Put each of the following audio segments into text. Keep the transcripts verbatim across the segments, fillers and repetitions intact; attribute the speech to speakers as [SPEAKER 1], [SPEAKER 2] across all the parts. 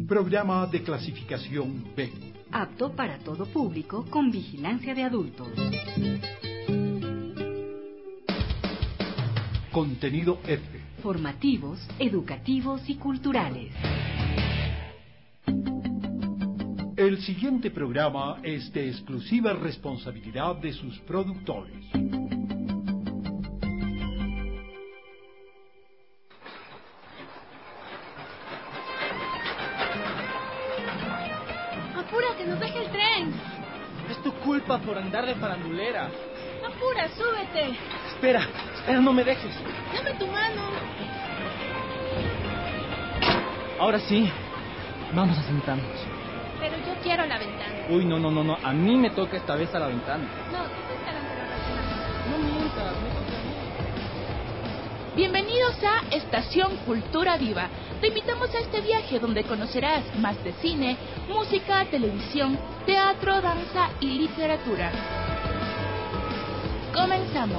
[SPEAKER 1] Programa de clasificación B.
[SPEAKER 2] Apto para todo público con vigilancia de adultos.
[SPEAKER 1] Contenido F.
[SPEAKER 2] Formativos, educativos y culturales.
[SPEAKER 1] El siguiente programa es de exclusiva responsabilidad de sus productores.
[SPEAKER 3] ¡Apura, que nos deje el tren!
[SPEAKER 4] Es tu culpa por andar de farandulera.
[SPEAKER 3] ¡Apura, súbete!
[SPEAKER 4] Espera, espera, no me dejes.
[SPEAKER 3] ¡Dame tu mano!
[SPEAKER 4] Ahora sí, vamos a sentarnos.
[SPEAKER 3] Pero yo quiero la ventana.
[SPEAKER 4] Uy, no, no, no, no, a mí me toca esta vez a la ventana.
[SPEAKER 3] No, tú te esperas de la razón.
[SPEAKER 4] No mientas, me toca a mí.
[SPEAKER 5] Bienvenidos a Estación Cultura Viva. Te invitamos a este viaje donde conocerás más de cine, música, televisión, teatro, danza y literatura. Comenzamos.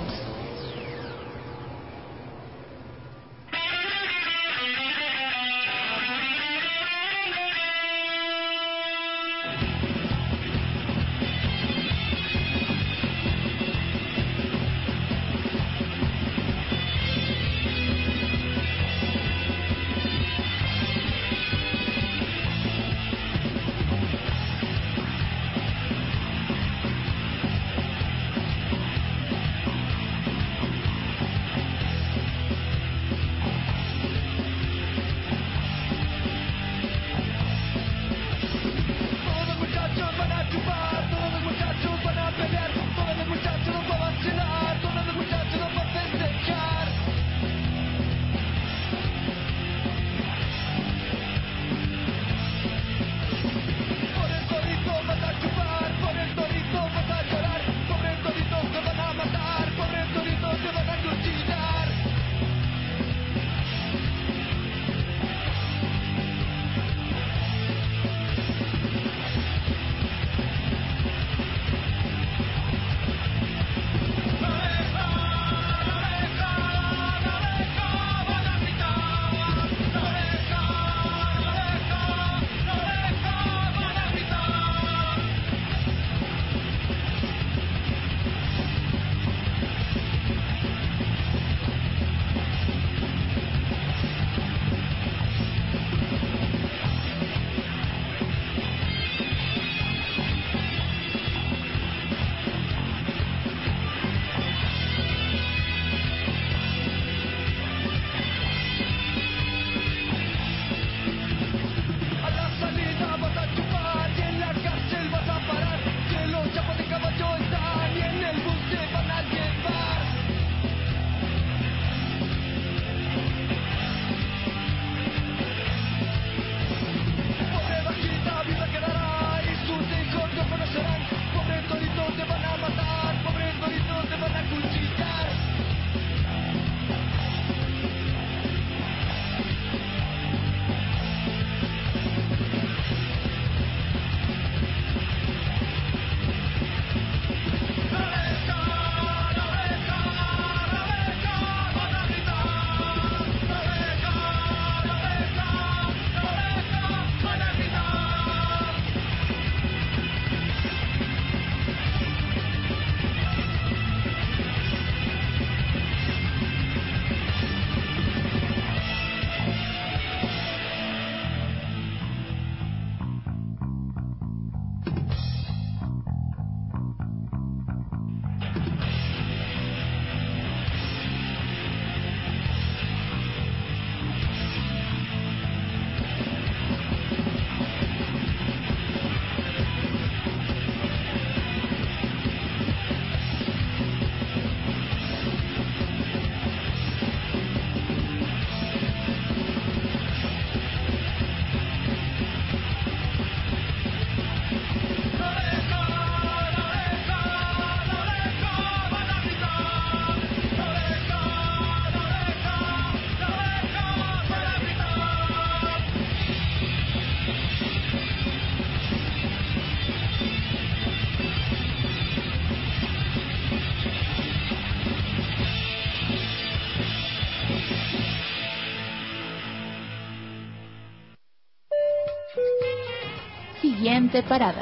[SPEAKER 5] Siguiente parada.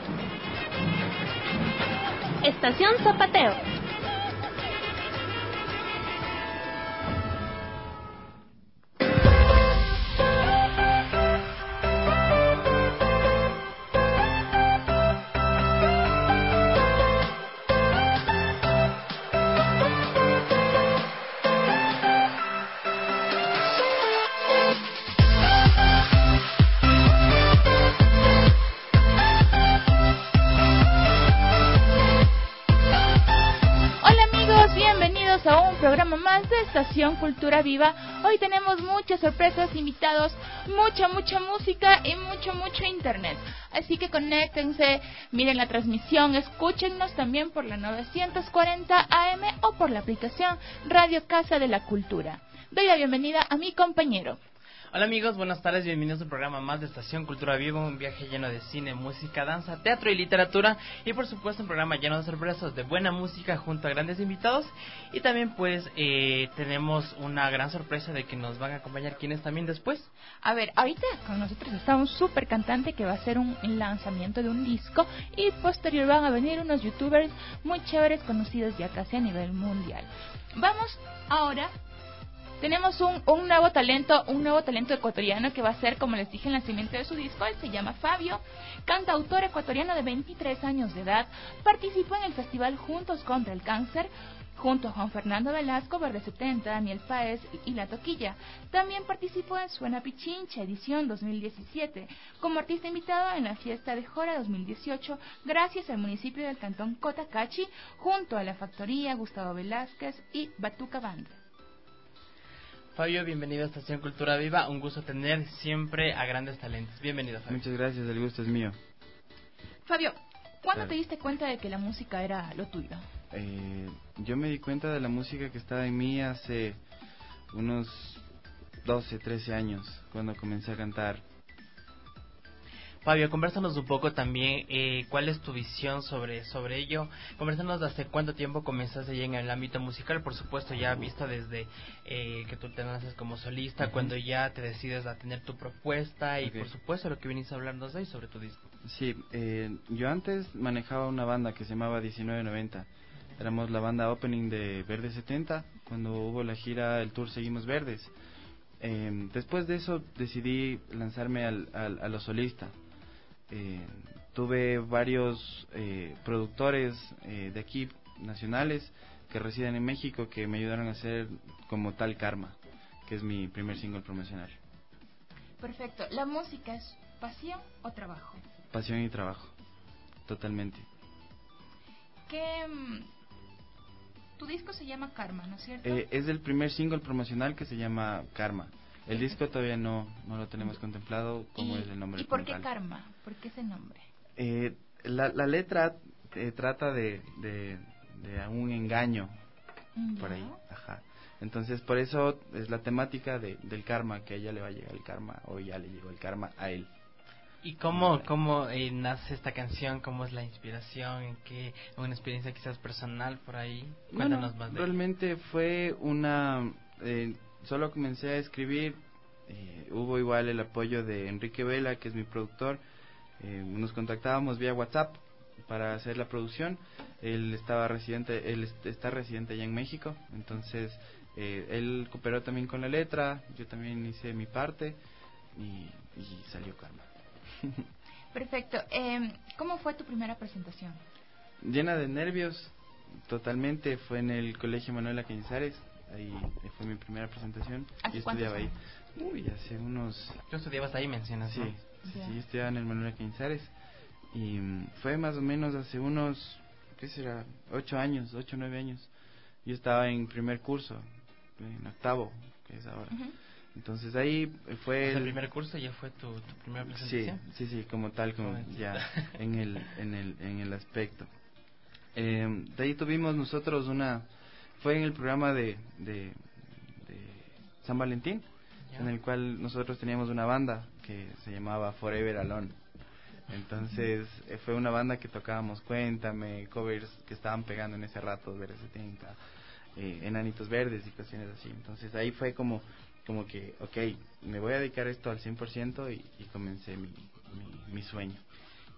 [SPEAKER 3] Estación Zapateo.
[SPEAKER 5] Programa más de Estación Cultura Viva. Hoy tenemos muchas sorpresas, invitados, mucha, mucha música y mucho, mucho internet. Así que conéctense, miren la transmisión, escúchennos también por la novecientos cuarenta A M o por la aplicación Radio Casa de la Cultura. Doy la bienvenida a mi compañero.
[SPEAKER 4] Hola amigos, buenas tardes, bienvenidos a un programa más de Estación Cultura Viva, un viaje lleno de cine, música, danza, teatro y literatura, y por supuesto un programa lleno de sorpresas, de buena música junto a grandes invitados, y también pues eh, tenemos una gran sorpresa de que nos van a acompañar quienes también después.
[SPEAKER 5] A ver, ahorita con nosotros está un super cantante que va a hacer un lanzamiento de un disco, y posterior van a venir unos youtubers muy chéveres conocidos ya casi a nivel mundial. Vamos ahora... Tenemos un, un nuevo talento, un nuevo talento ecuatoriano que va a ser, como les dije, el lanzamiento de su disco. Él se llama Fabio, cantautor ecuatoriano de veintitrés años de edad. Participó en el festival Juntos contra el Cáncer, junto a Juan Fernando Velasco, Verde setenta, Daniel Páez y La Toquilla. También participó en Suena Pichincha, edición dos mil diecisiete, como artista invitado en la fiesta de Jora dos mil dieciocho, gracias al municipio del cantón Cotacachi, junto a La Factoría, Gustavo Velázquez y Batuca Band.
[SPEAKER 4] Fabio, bienvenido a Estación Cultura Viva, un gusto tener siempre a grandes talentos. Bienvenido, Fabio.
[SPEAKER 6] Muchas gracias, el gusto es mío.
[SPEAKER 5] Fabio, ¿cuándo
[SPEAKER 6] Claro.
[SPEAKER 5] te diste cuenta de que la música era lo tuyo?
[SPEAKER 6] Eh, yo me di cuenta de la música que estaba en mí hace unos doce, trece años, cuando comencé a cantar.
[SPEAKER 4] Fabio, conversanos un poco también, eh, ¿cuál es tu visión sobre sobre ello? Conversanos hace cuánto tiempo comenzaste ya en el ámbito musical, por supuesto ya visto desde eh, que tú te naces como solista, uh-huh. Cuando ya te decides a tener tu propuesta y okay. Por supuesto lo que viniste a hablarnos hoy sobre tu disco.
[SPEAKER 6] Sí, eh, yo antes manejaba una banda que se llamaba diecinueve noventa, éramos la banda opening de Verde setenta, cuando hubo la gira, el tour Seguimos Verdes. Eh, después de eso decidí lanzarme al, al, a lo solista. Eh, tuve varios eh, productores eh, de aquí nacionales que residen en México que me ayudaron a hacer como tal Karma, que es mi primer single promocional.
[SPEAKER 5] Perfecto. ¿La música es pasión o trabajo?
[SPEAKER 6] Pasión y trabajo, totalmente.
[SPEAKER 5] ¿Qué, tu disco se llama Karma, ¿no es cierto?
[SPEAKER 6] Eh, es el primer single promocional que se llama Karma. El disco todavía no no lo tenemos contemplado como es el nombre.
[SPEAKER 5] ¿Y por qué Karma? ¿Por qué ese nombre?
[SPEAKER 6] Eh, la, la letra eh, trata de, de, de un engaño, ¿ya? Por ahí, ajá. Entonces por eso es la temática de, del karma, que a ella le va a llegar el karma, o ya le llegó el karma a él.
[SPEAKER 4] ¿Y cómo, cómo eh, nace esta canción? ¿Cómo es la inspiración? ¿En qué? ¿Una experiencia quizás personal por ahí? Cuéntanos
[SPEAKER 6] no, no,
[SPEAKER 4] más de
[SPEAKER 6] realmente ella. Fue una... Eh, solo comencé a escribir, eh, hubo igual el apoyo de Enrique Vela, que es mi productor, eh, nos contactábamos vía WhatsApp para hacer la producción. Él estaba residente, él está residente allá en México, entonces eh, él cooperó también con la letra, yo también hice mi parte y, y salió Karma.
[SPEAKER 5] Perfecto. Eh, ¿Cómo fue tu primera presentación?
[SPEAKER 6] Llena de nervios, totalmente. Fue en el Colegio Manuela Cañizares. Ahí fue mi primera presentación. Yo estudiaba ahí. Uy, hace unos...
[SPEAKER 4] ¿Tú estudiabas ahí, mencionas?
[SPEAKER 6] Sí,
[SPEAKER 4] ¿no?
[SPEAKER 6] sí, sí, yo estudiaba en el Manuela Cañizares. Y um, fue más o menos hace unos, ¿qué será? Ocho años, ocho, nueve años. Yo estaba en primer curso, en octavo, que es ahora. Uh-huh. Entonces ahí fue...
[SPEAKER 4] El, el primer curso ya fue tu, tu primera presentación.
[SPEAKER 6] Sí, sí, sí, como tal, como Jovencita. Ya en el, en el, en el aspecto. Eh, de ahí tuvimos nosotros una... Fue en el programa de, de, de San Valentín, ya. En el cual nosotros teníamos una banda que se llamaba Forever Alone. Entonces eh, fue una banda que tocábamos Cuéntame, covers que estaban pegando en ese rato, Verde setenta, eh, Enanitos Verdes y cuestiones así. Entonces ahí fue como como que, ok, me voy a dedicar esto al cien por ciento y, y comencé mi, mi, mi sueño.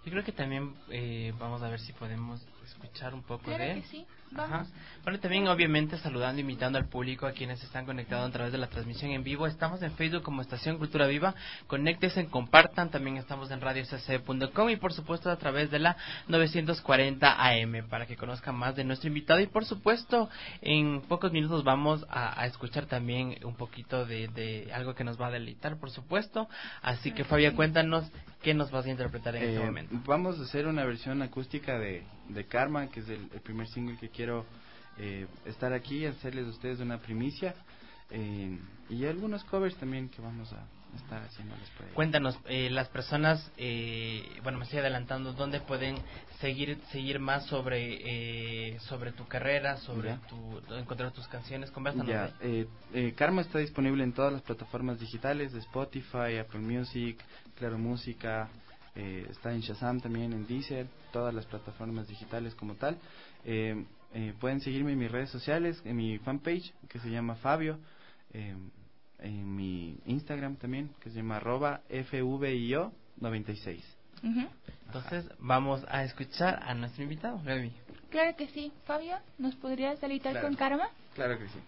[SPEAKER 4] Yo creo que también eh, vamos a ver si podemos escuchar un poco
[SPEAKER 5] Claro
[SPEAKER 4] de él.
[SPEAKER 5] que sí, vamos.
[SPEAKER 4] Ajá. Bueno, también obviamente saludando, invitando al público, a quienes están conectados a través de la transmisión en vivo. Estamos en Facebook como Estación Cultura Viva. Conéctense, compartan. También estamos en radio c c punto com y por supuesto a través de la novecientos cuarenta A M para que conozcan más de nuestro invitado. Y por supuesto en pocos minutos vamos a, a escuchar también un poquito de, de algo que nos va a deleitar, por supuesto. Así que Fabia, cuéntanos qué nos vas a interpretar en
[SPEAKER 6] Eh,
[SPEAKER 4] este momento.
[SPEAKER 6] Vamos a hacer una versión acústica de, de Karma, que es el, el primer single que quiero eh, estar aquí y hacerles a ustedes una primicia. Eh, y algunos covers también que vamos a estar haciéndoles por ahí.
[SPEAKER 4] Cuéntanos, eh, las personas, eh, bueno, me estoy adelantando, ¿dónde pueden seguir seguir más sobre eh, sobre tu carrera, sobre
[SPEAKER 6] Ya.
[SPEAKER 4] tu encontrar tus canciones? Conversanos.
[SPEAKER 6] Ya, eh, eh, Karma está disponible en todas las plataformas digitales de Spotify, Apple Music, Claro Música, eh, está en Shazam también, en Deezer, todas las plataformas digitales como tal. Eh, eh, pueden seguirme en mis redes sociales, en mi fanpage que se llama Fabio, eh, en mi Instagram también que se llama arroba F V I O noventa y seis.
[SPEAKER 5] Ujú.
[SPEAKER 4] Entonces vamos a escuchar a nuestro invitado, Gaby.
[SPEAKER 5] Claro que sí. Fabio, ¿nos podrías deleitar
[SPEAKER 6] Claro.
[SPEAKER 5] con Karma?
[SPEAKER 6] Claro que sí.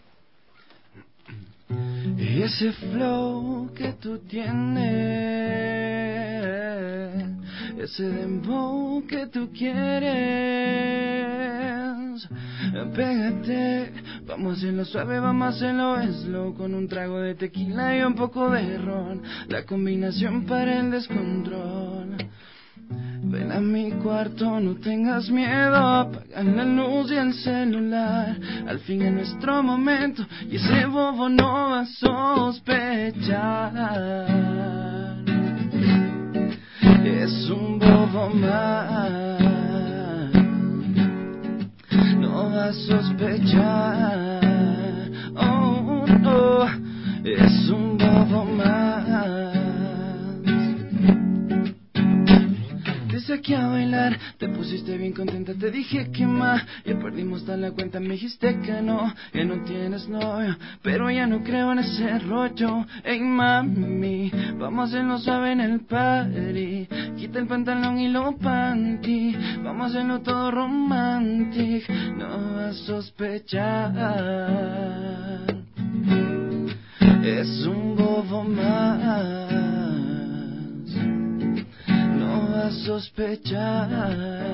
[SPEAKER 6] Y ese flow que tú tienes, ese dembow que tú quieres, pégate, vamos a hacerlo suave, vamos a hacerlo slow, con un trago de tequila y un poco de ron, la combinación para el descontrol. Ven a mi cuarto, no tengas miedo, apaga la luz y el celular. Al fin es nuestro momento y ese bobo no va a sospechar. Es un bobo más, no va a sospechar. Oh, no, es un bobo más. Dice aquí a bailar, te pusiste bien contenta, te dije que más, ya perdimos tal la cuenta, me dijiste que no, que no tienes novio, pero ya no creo en ese rollo. Ey mami, vamos a hacerlo suave en el party, quita el pantalón y lo panty, vamos a hacerlo todo romantic, no vas a sospechar. Es un bobo más, no va a sospechar.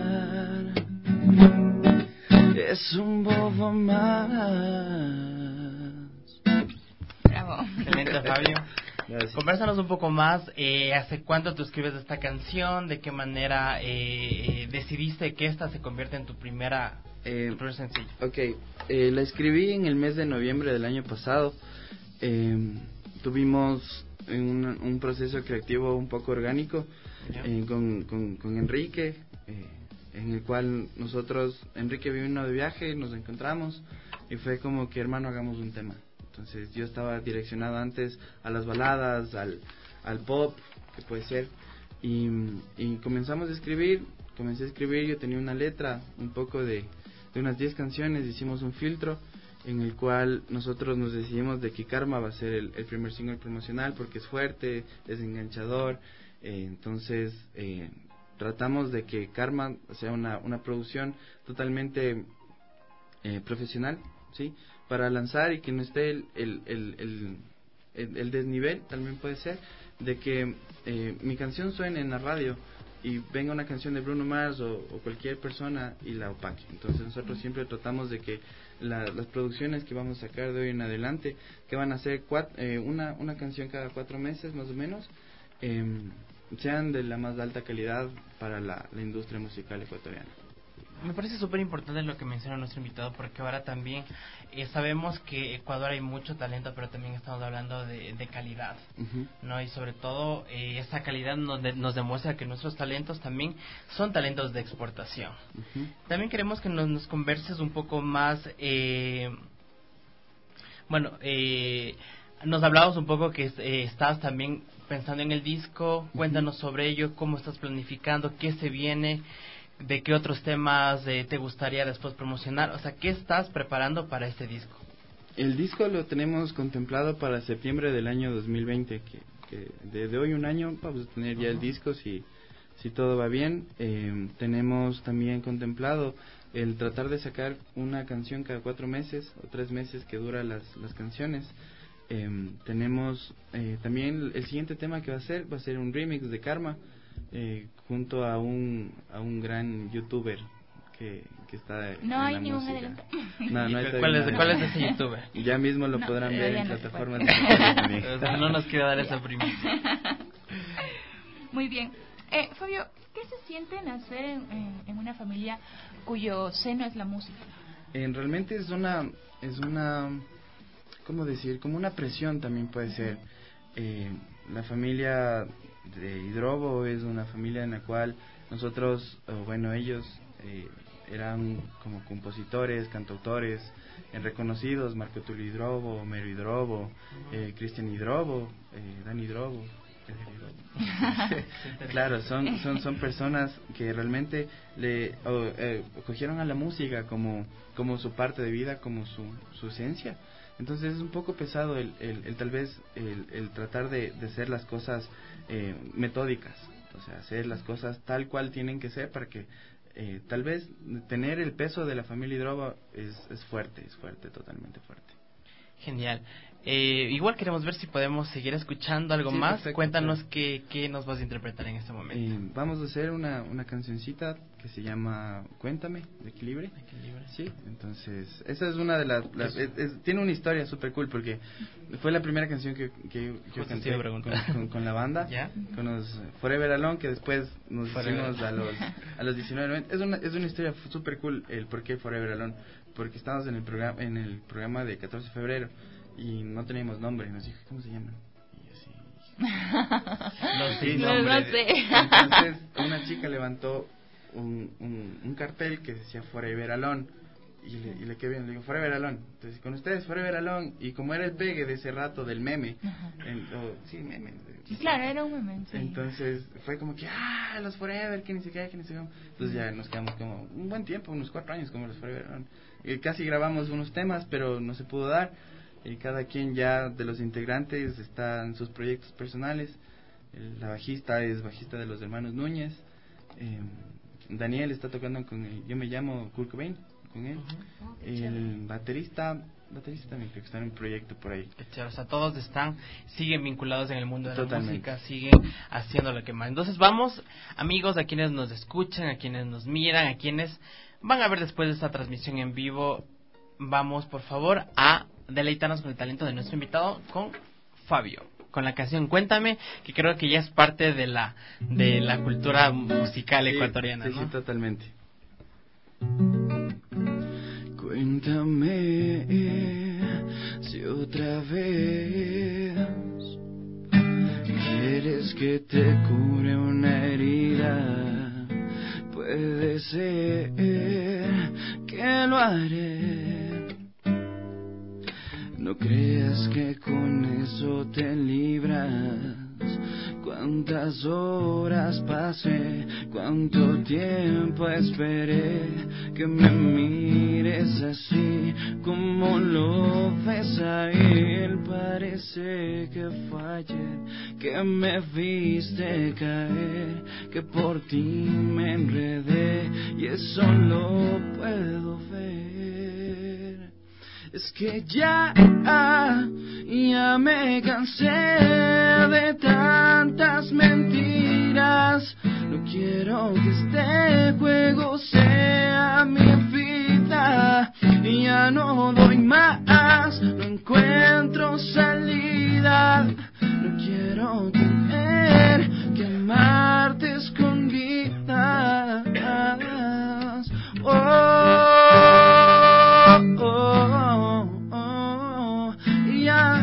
[SPEAKER 6] Es un bobo más.
[SPEAKER 5] Bravo.
[SPEAKER 4] Excelente, Fabio.
[SPEAKER 6] Gracias.
[SPEAKER 4] Conversanos un poco más, eh, ¿hace cuánto tú escribes esta canción? ¿De qué manera eh, eh, decidiste que esta se convierta en tu primera
[SPEAKER 6] Eh,
[SPEAKER 4] tu primer sencillo?
[SPEAKER 6] Ok, eh, la escribí en el mes de noviembre del año pasado. Eh, tuvimos un, un proceso creativo un poco orgánico eh, con, con, con Enrique, eh, en el cual nosotros, Enrique vino de viaje, nos encontramos y fue como que, hermano, hagamos un tema. Entonces yo estaba direccionado antes a las baladas, al, al pop, que puede ser, y, y comenzamos a escribir, comencé a escribir, yo tenía una letra, un poco de, de unas diez canciones, hicimos un filtro en el cual nosotros nos decidimos de que Karma va a ser el, el primer single promocional porque es fuerte, es enganchador, eh, entonces eh, tratamos de que Karma sea una, una producción totalmente eh, profesional, ¿sí? Para lanzar y que no esté el, el, el, el, el, el desnivel, también puede ser, de que eh, mi canción suene en la radio y venga una canción de Bruno Mars o, o cualquier persona y la opaque. Entonces nosotros siempre tratamos de que la, las producciones que vamos a sacar de hoy en adelante, que van a ser cuatro, eh, una, una canción cada cuatro meses más o menos, eh, sean de la más alta calidad para la, la industria musical ecuatoriana.
[SPEAKER 4] Me parece súper importante lo que menciona nuestro invitado, porque ahora también eh, sabemos que en Ecuador hay mucho talento, pero también estamos hablando de, de calidad,
[SPEAKER 6] Uh-huh.
[SPEAKER 4] ¿no? Y sobre todo eh, esa calidad nos, de, nos demuestra que nuestros talentos también son talentos de exportación.
[SPEAKER 6] Uh-huh.
[SPEAKER 4] También queremos que nos, nos converses un poco más, eh, bueno, eh, nos hablabas un poco que eh, estás también pensando en el disco. Cuéntanos sobre ello, cómo estás planificando, qué se viene, de qué otros temas eh, te gustaría después promocionar, o sea, ¿qué estás preparando para este disco?
[SPEAKER 6] El disco lo tenemos contemplado para septiembre del año dos mil veinte, que, que desde hoy un año vamos a tener ya el disco si, si todo va bien, eh, tenemos también contemplado el tratar de sacar una canción cada cuatro meses o tres meses que dura las, las canciones. Eh, tenemos eh, también el siguiente tema que va a ser, va a ser un remix de Karma, eh, junto a un, a un gran youtuber que, que está en
[SPEAKER 5] No hay
[SPEAKER 6] la
[SPEAKER 5] ningún
[SPEAKER 6] música.
[SPEAKER 5] adelanto.
[SPEAKER 6] No, no hay
[SPEAKER 4] ¿Cuál, es,
[SPEAKER 6] nada.
[SPEAKER 4] ¿Cuál es ese youtuber?
[SPEAKER 6] Ya mismo lo
[SPEAKER 5] No,
[SPEAKER 6] podrán
[SPEAKER 5] pero
[SPEAKER 6] ver
[SPEAKER 5] ya
[SPEAKER 6] en
[SPEAKER 5] no se
[SPEAKER 6] plataformas
[SPEAKER 5] puede.
[SPEAKER 6] digitales también.
[SPEAKER 4] O sea, no nos quiere dar esa primicia.
[SPEAKER 5] Muy bien. Eh, Fabio, ¿qué se siente nacer en, en, en una familia cuyo seno es la música?
[SPEAKER 6] En realmente es una, es una, ¿cómo decir? Como una presión también puede ser. Eh, la familia de Hidrobo es una familia en la cual nosotros, o bueno, ellos eh, eran como compositores, cantautores, eh, reconocidos, Marco Tulio Hidrobo, Homero Hidrobo, eh, Cristian Hidrobo, eh, Dan Hidrobo. Claro, son, son son personas que realmente le oh, eh, cogieron a la música como como su parte de vida, como su, su esencia. Entonces es un poco pesado el, el, el tal vez el, el tratar de, de hacer las cosas eh, metódicas, o sea, hacer las cosas tal cual tienen que ser para que eh, tal vez tener el peso de la familia Hidrobo es, es fuerte, es fuerte, totalmente fuerte.
[SPEAKER 4] Genial. Eh, igual queremos ver si podemos seguir escuchando algo
[SPEAKER 6] Sí,
[SPEAKER 4] más.
[SPEAKER 6] perfecto,
[SPEAKER 4] Cuéntanos
[SPEAKER 6] claro.
[SPEAKER 4] qué, qué nos vas a interpretar en este momento.
[SPEAKER 6] Eh, vamos a hacer una, una cancioncita que se llama Cuéntame, de Equilibre.
[SPEAKER 4] Equilibre.
[SPEAKER 6] Sí, entonces, esa es una de las... las es, es, tiene una historia súper cool porque fue la primera canción que, que, que yo canté con, con, con la banda,
[SPEAKER 4] ¿Ya?
[SPEAKER 6] con los Forever Alone, que después nos
[SPEAKER 4] Forever.
[SPEAKER 6] hicimos a los a los diecinueve. Es una, es una historia súper cool el por qué Forever Alone, porque estábamos en el programa en el programa de catorce de febrero y no teníamos nombre, nos dijo, ¿cómo se llaman? Y así...
[SPEAKER 4] No,
[SPEAKER 6] Sí,
[SPEAKER 5] no,
[SPEAKER 6] nombre.
[SPEAKER 5] no sé.
[SPEAKER 6] Entonces una chica levantó un, un, un cartel que decía Forever Alone y le, y le quedé bien, le digo Forever Alone. Entonces con ustedes Forever Alone, y como era el pegue de ese rato del meme, en, oh, sí, meme.
[SPEAKER 5] Sí, claro, era un meme. Sí.
[SPEAKER 6] Entonces fue como que, ah, los Forever, que ni se qué, que ni se qué. Entonces ya nos quedamos como un buen tiempo, unos cuatro años como los Forever Alone. Y casi grabamos unos temas, pero no se pudo dar. Y cada quien ya de los integrantes está en sus proyectos personales. El, la bajista es bajista de los hermanos Núñez. Eh, Daniel está tocando con el, yo me llamo Kurt Cobain, con él.
[SPEAKER 5] Uh-huh. Oh,
[SPEAKER 6] El baterista, baterista también creo que está en un proyecto por ahí.
[SPEAKER 4] Qué chévere, o sea, todos están, siguen vinculados en el mundo de
[SPEAKER 6] Totalmente.
[SPEAKER 4] la música, siguen haciendo lo que más. Entonces vamos, amigos, a quienes nos escuchan, a quienes nos miran, a quienes van a ver después de esta transmisión en vivo, vamos por favor a deleitarnos con el talento de nuestro invitado, con Fabio, con la canción Cuéntame, que creo que ya es parte de la de la cultura musical
[SPEAKER 6] Sí,
[SPEAKER 4] ecuatoriana,
[SPEAKER 6] sí,
[SPEAKER 4] ¿no?
[SPEAKER 6] sí, totalmente. Cuéntame si otra vez quieres que te cure una herida. Puede ser que lo haré. No creas que con eso te libras. Cuántas horas pasé, cuánto tiempo esperé que me mires así como lo ves a él. Parece que fue ayer que me viste caer, que por ti me enredé y eso lo puedo ver. Es que ya, ya me cansé de tantas mentiras. No quiero que este juego sea mi vida. Ya no doy más, no encuentro salida. No quiero tener que amarte escondidas. Oh, oh, oh, oh, ya.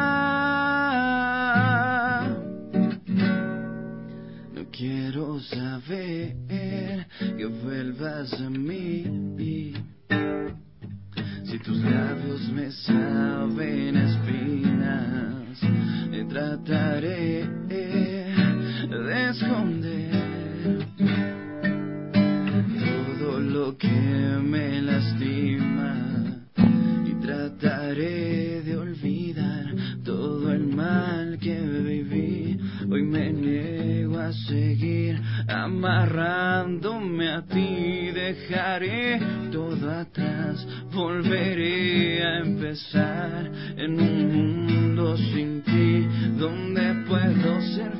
[SPEAKER 6] No quiero saber que vuelvas a mí. Si tus labios me saben a espinas, me trataré de esconder todo lo que me lastima y trataré de olvidar todo el mal que viví. Hoy me niego a seguir seguir amarrándome a ti, dejaré todo atrás, volveré a empezar en un mundo sin ti, donde puedo ser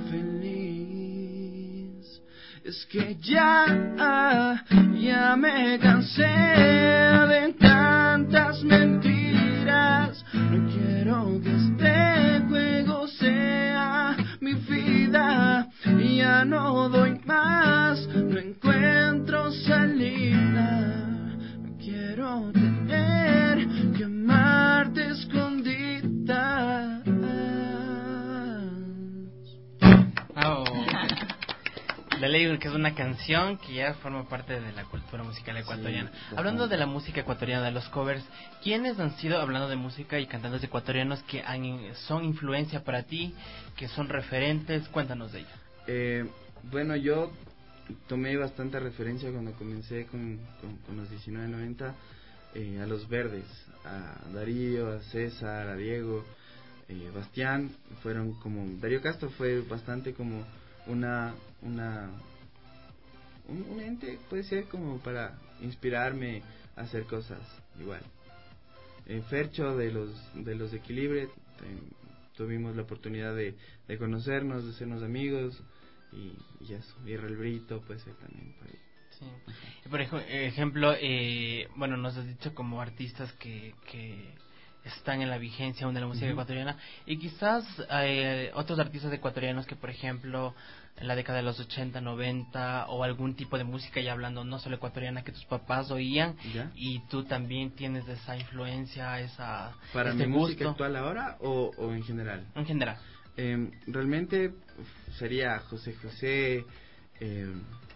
[SPEAKER 6] feliz. Es que ya, ya me cansé de tantas mentiras, no quiero que este juego sea mi vida, ya no doy más, no encuentro salida, no quiero tener que amarte escondidas.
[SPEAKER 4] Oh. La Ley, que es una canción que ya forma parte de la cultura musical ecuatoriana. Sí, hablando de la música ecuatoriana, de los covers, ¿quiénes han sido, hablando de música y cantantes ecuatorianos, que han, son influencia para ti, que son referentes? Cuéntanos de ellos.
[SPEAKER 6] Eh, bueno, yo tomé bastante referencia cuando comencé con, con, con los diecinueve noventa, eh, a los Verdes, a Darío, a César, a Diego, eh, Bastián, fueron como, Darío Castro fue bastante como una una un, un ente, puede ser como para inspirarme a hacer cosas igual. eh, Fercho de los de los de Equilibre, eh, tuvimos la oportunidad de, de conocernos, de sernos amigos y, y eso, y el Brito puede ser también por ahí.
[SPEAKER 4] Sí. Por ejemplo, eh, bueno, nos has dicho como artistas que que están en la vigencia aún de la música uh-huh. ecuatoriana, y quizás eh, otros artistas ecuatorianos que, por ejemplo, en la década de los ochenta, noventa, o algún tipo de música, ya hablando no solo ecuatoriana, que tus papás oían, ¿ya? Y tú también tienes esa influencia, esa
[SPEAKER 6] para
[SPEAKER 4] este
[SPEAKER 6] mi
[SPEAKER 4] gusto.
[SPEAKER 6] Música actual ahora o, o en general.
[SPEAKER 4] En general.
[SPEAKER 6] Eh, realmente sería José José, eh,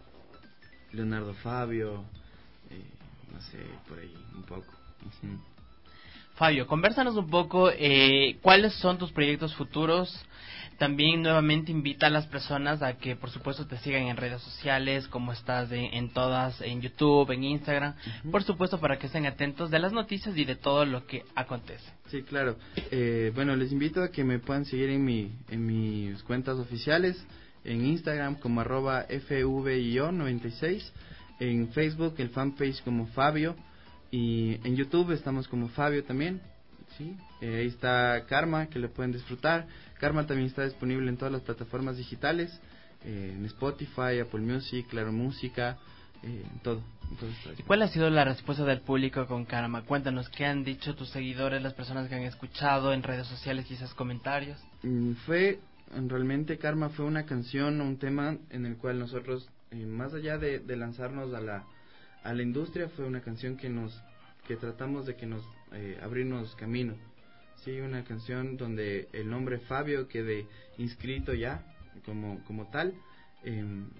[SPEAKER 6] Leonardo Fabio, eh, no sé, por ahí un poco. Uh-huh.
[SPEAKER 4] Fabio, convérsanos un poco, eh, ¿cuáles son tus proyectos futuros? También nuevamente invita a las personas a que por supuesto te sigan en redes sociales, como estás de, en todas, en YouTube, en Instagram, uh-huh. por supuesto para que estén atentos de las noticias y de todo lo que acontece.
[SPEAKER 6] Sí, claro. Eh, bueno, les invito a que me puedan seguir en mi en mis cuentas oficiales, en Instagram como arroba F V I O noventa y seis, en Facebook el fanpage como Fabio, y en YouTube estamos como Fabio también, sí. Eh, ahí está Karma, que lo pueden disfrutar. Karma también está disponible en todas las plataformas digitales, eh, en Spotify, Apple Music, Claro Música, eh, en todo.
[SPEAKER 4] ¿Y cuál ha sido la respuesta del público con Karma? Cuéntanos, ¿qué han dicho tus seguidores, las personas que han escuchado en redes sociales, quizás comentarios?
[SPEAKER 6] Mm, fue, realmente Karma fue una canción, un tema en el cual nosotros, eh, más allá de, de lanzarnos a la a la industria, fue una canción que nos que tratamos de que nos eh, abrirnos camino, sí, una canción donde el nombre Fabio quede inscrito ya como como tal. Eh,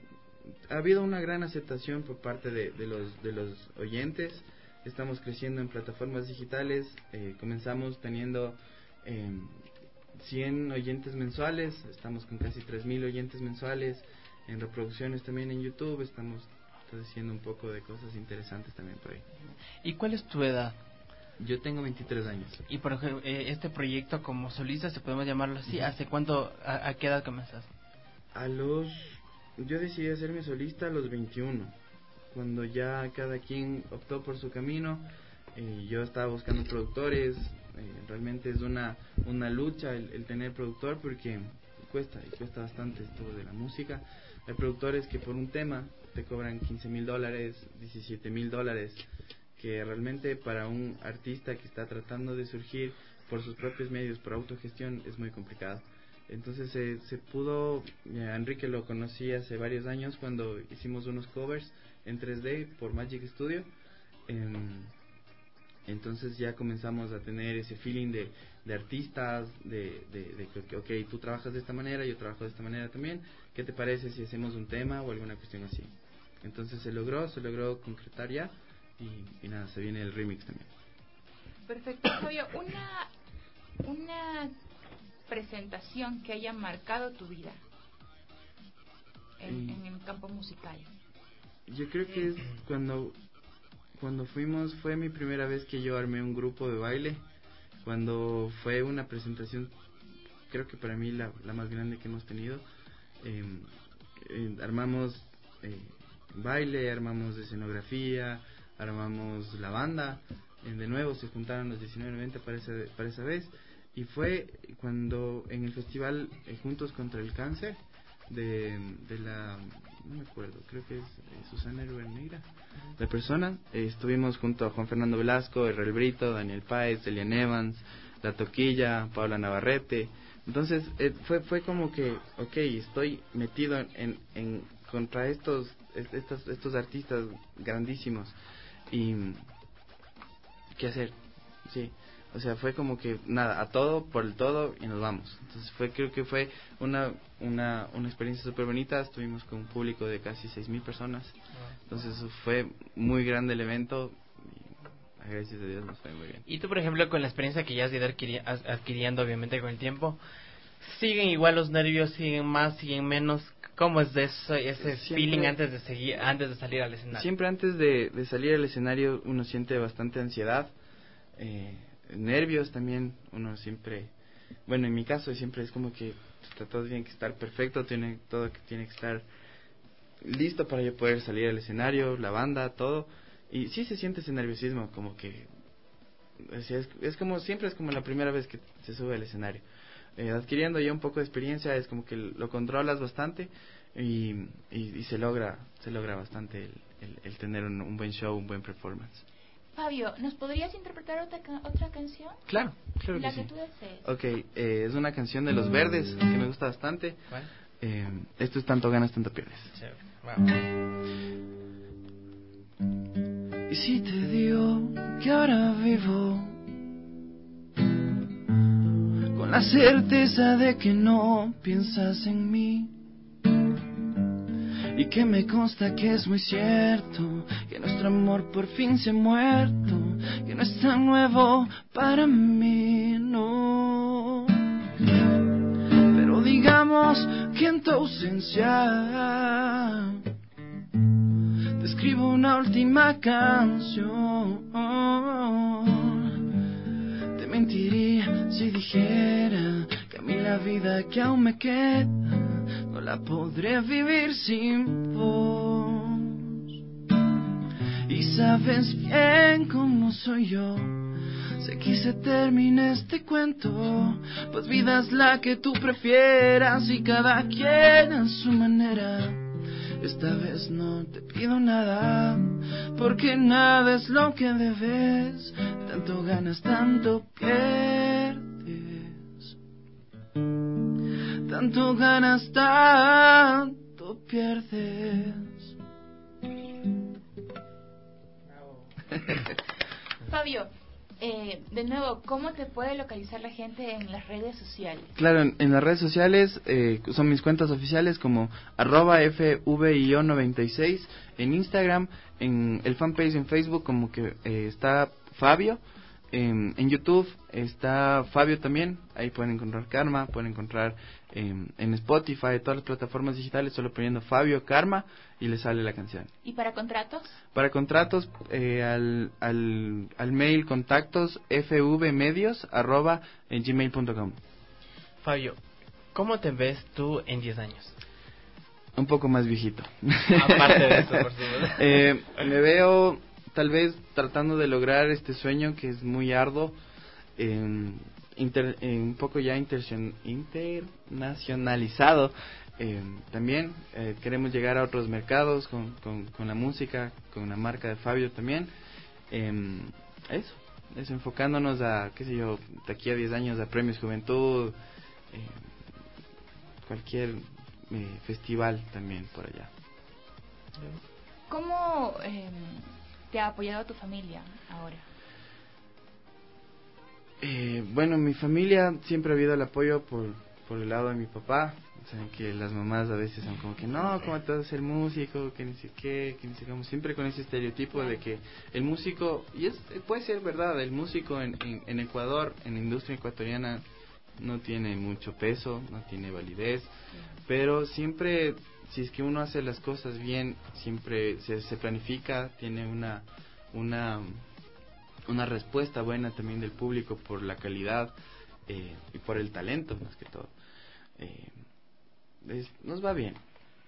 [SPEAKER 6] ha habido una gran aceptación por parte de, de los de los oyentes. Estamos creciendo en plataformas digitales. Eh, comenzamos teniendo eh, cien oyentes mensuales, estamos con casi tres mil oyentes mensuales. En reproducciones también en YouTube estamos haciendo un poco de cosas interesantes también por ahí.
[SPEAKER 4] ¿Y cuál es tu edad?
[SPEAKER 6] Yo tengo veintitrés años.
[SPEAKER 4] Y por ejemplo, eh, este proyecto como solista, si podemos llamarlo así, uh-huh. ¿hace cuánto, a, a qué edad comenzaste?
[SPEAKER 6] A los, yo decidí hacerme solista a los veintiuno, cuando ya cada quien optó por su camino. Eh, yo estaba buscando productores, eh, realmente es una una lucha el, el tener productor, porque cuesta, y cuesta bastante esto de la música. Hay productores que por un tema te cobran quince mil dólares, diecisiete mil dólares, que realmente para un artista que está tratando de surgir por sus propios medios, por autogestión, es muy complicado. Entonces eh, se pudo, eh, Enrique lo conocí hace varios años cuando hicimos unos covers en tres D por Magic Studio. Eh, entonces ya comenzamos a tener ese feeling de, de artistas, de, de, de que, ok, tú trabajas de esta manera, yo trabajo de esta manera también, ¿qué te parece si hacemos un tema o alguna cuestión así? Entonces se logró, se logró concretar ya, y, y nada, se viene el remix también.
[SPEAKER 5] Perfecto. Fabio, una, una presentación que haya marcado tu vida en, en el campo musical.
[SPEAKER 6] Yo creo que es cuando... Cuando fuimos, fue mi primera vez que yo armé un grupo de baile, cuando fue una presentación, creo que para mí la, la más grande que hemos tenido. Eh, eh, armamos eh, baile, armamos escenografía, armamos la banda. Eh, de nuevo se juntaron los diecinueve noventa para esa, para esa vez. Y fue cuando en el festival eh, Juntos contra el Cáncer de, de la, no me acuerdo, creo que es eh, Susana Herrera, la persona, eh, estuvimos junto a Juan Fernando Velasco, Herrel Brito, Daniel Páez, Elian Evans, La Toquilla, Paula Navarrete. Entonces eh, fue fue como que, ok, estoy metido en, en contra estos, estos, estos artistas grandísimos y ¿qué hacer? Sí. O sea, fue como que, nada, a todo, por el todo, y nos vamos. Entonces, fue creo que fue una una, una experiencia súper bonita. Estuvimos con un público de casi seis mil personas. Entonces, fue muy grande el evento. Y, gracias a Dios, nos fue muy bien.
[SPEAKER 4] Y tú, por ejemplo, con la experiencia que ya has ido adquiri- adquiriendo, obviamente, con el tiempo, ¿siguen igual los nervios? ¿Siguen más? ¿Siguen menos? ¿Cómo es de eso, ese siempre, feeling antes de seguir, antes de salir al escenario?
[SPEAKER 6] Siempre antes de, de salir al escenario, uno siente bastante ansiedad. Eh... nervios también, uno siempre, bueno, en mi caso siempre es como que todo tiene que estar perfecto, tiene todo que tiene que estar listo para yo poder salir al escenario, la banda, todo, y sí se siente ese nerviosismo, como que o sea, es, es como siempre es como la primera vez que se sube al escenario. Eh, adquiriendo ya un poco de experiencia es como que lo controlas bastante y, y, y se logra se logra bastante el, el, el tener un, un buen show, un buen performance.
[SPEAKER 5] Fabio, ¿nos podrías interpretar otra, ca- otra canción?
[SPEAKER 6] Claro, claro
[SPEAKER 5] La
[SPEAKER 6] que
[SPEAKER 5] que
[SPEAKER 6] sí.
[SPEAKER 5] tú desees.
[SPEAKER 6] Ok, eh, es una canción de Los Verdes que me gusta bastante.
[SPEAKER 4] ¿Cuál?
[SPEAKER 6] Eh, esto es Tanto ganas, tanto pierdes.
[SPEAKER 4] Chévere. Wow.
[SPEAKER 6] Y si te digo que ahora vivo con la certeza de que no piensas en mí, y que me consta que es muy cierto, que nuestro amor por fin se ha muerto, que no es tan nuevo para mí, no. Pero digamos que en tu ausencia te escribo una última canción. Te mentiría si dijera que a mí la vida que aún me queda no la podré vivir sin vos. Y sabes bien cómo soy yo, sé que se termina este cuento, pues vida es la que tú prefieras y cada quien a su manera. Esta vez no te pido nada, porque nada es lo que debes, tanto ganas, tanto pierdes. Tanto ganas, tanto pierdes.
[SPEAKER 5] Fabio, eh, de nuevo, ¿cómo te puede localizar la gente en las redes sociales? Claro,
[SPEAKER 6] en, en las redes sociales eh, son mis cuentas oficiales como arroba fv noventa y seis en Instagram, en el fanpage en Facebook como que eh, está Fabio. En, en YouTube está Fabio también, ahí pueden encontrar Karma, pueden encontrar eh, en Spotify, todas las plataformas digitales, solo poniendo Fabio Karma y le sale la canción.
[SPEAKER 5] ¿Y para contratos?
[SPEAKER 6] Para contratos, eh, al, al, al mail contactos fvmedios arroba en gmail punto com.
[SPEAKER 4] Fabio, ¿cómo te ves tú en diez años?
[SPEAKER 6] Un poco más viejito.
[SPEAKER 4] Aparte de eso, por supuesto.
[SPEAKER 6] eh, me veo tal vez tratando de lograr este sueño que es muy arduo, eh, inter, eh, un poco ya intercion, internacionalizado. Eh, también eh, queremos llegar a otros mercados con, con, con la música, con la marca de Fabio también. Eh, eso, eso, enfocándonos a, qué sé yo, de aquí a diez años a Premios Juventud, eh, cualquier eh, festival también por allá.
[SPEAKER 5] ¿Cómo eh, te ha apoyado tu familia ahora?
[SPEAKER 6] Eh, bueno, mi familia siempre ha habido el apoyo por, por el lado de mi papá. Saben que las mamás a veces son como que no, ¿cómo te vas a ser músico? Que ni sé qué, que ni sé cómo. Siempre con ese estereotipo de que el músico, y es puede ser verdad, el músico en, en, en Ecuador, en la industria ecuatoriana, no tiene mucho peso, no tiene validez, pero siempre, si es que uno hace las cosas bien, siempre se, se planifica, tiene una, una, una respuesta buena también del público por la calidad eh, y por el talento más que todo. Eh, Es, nos va bien,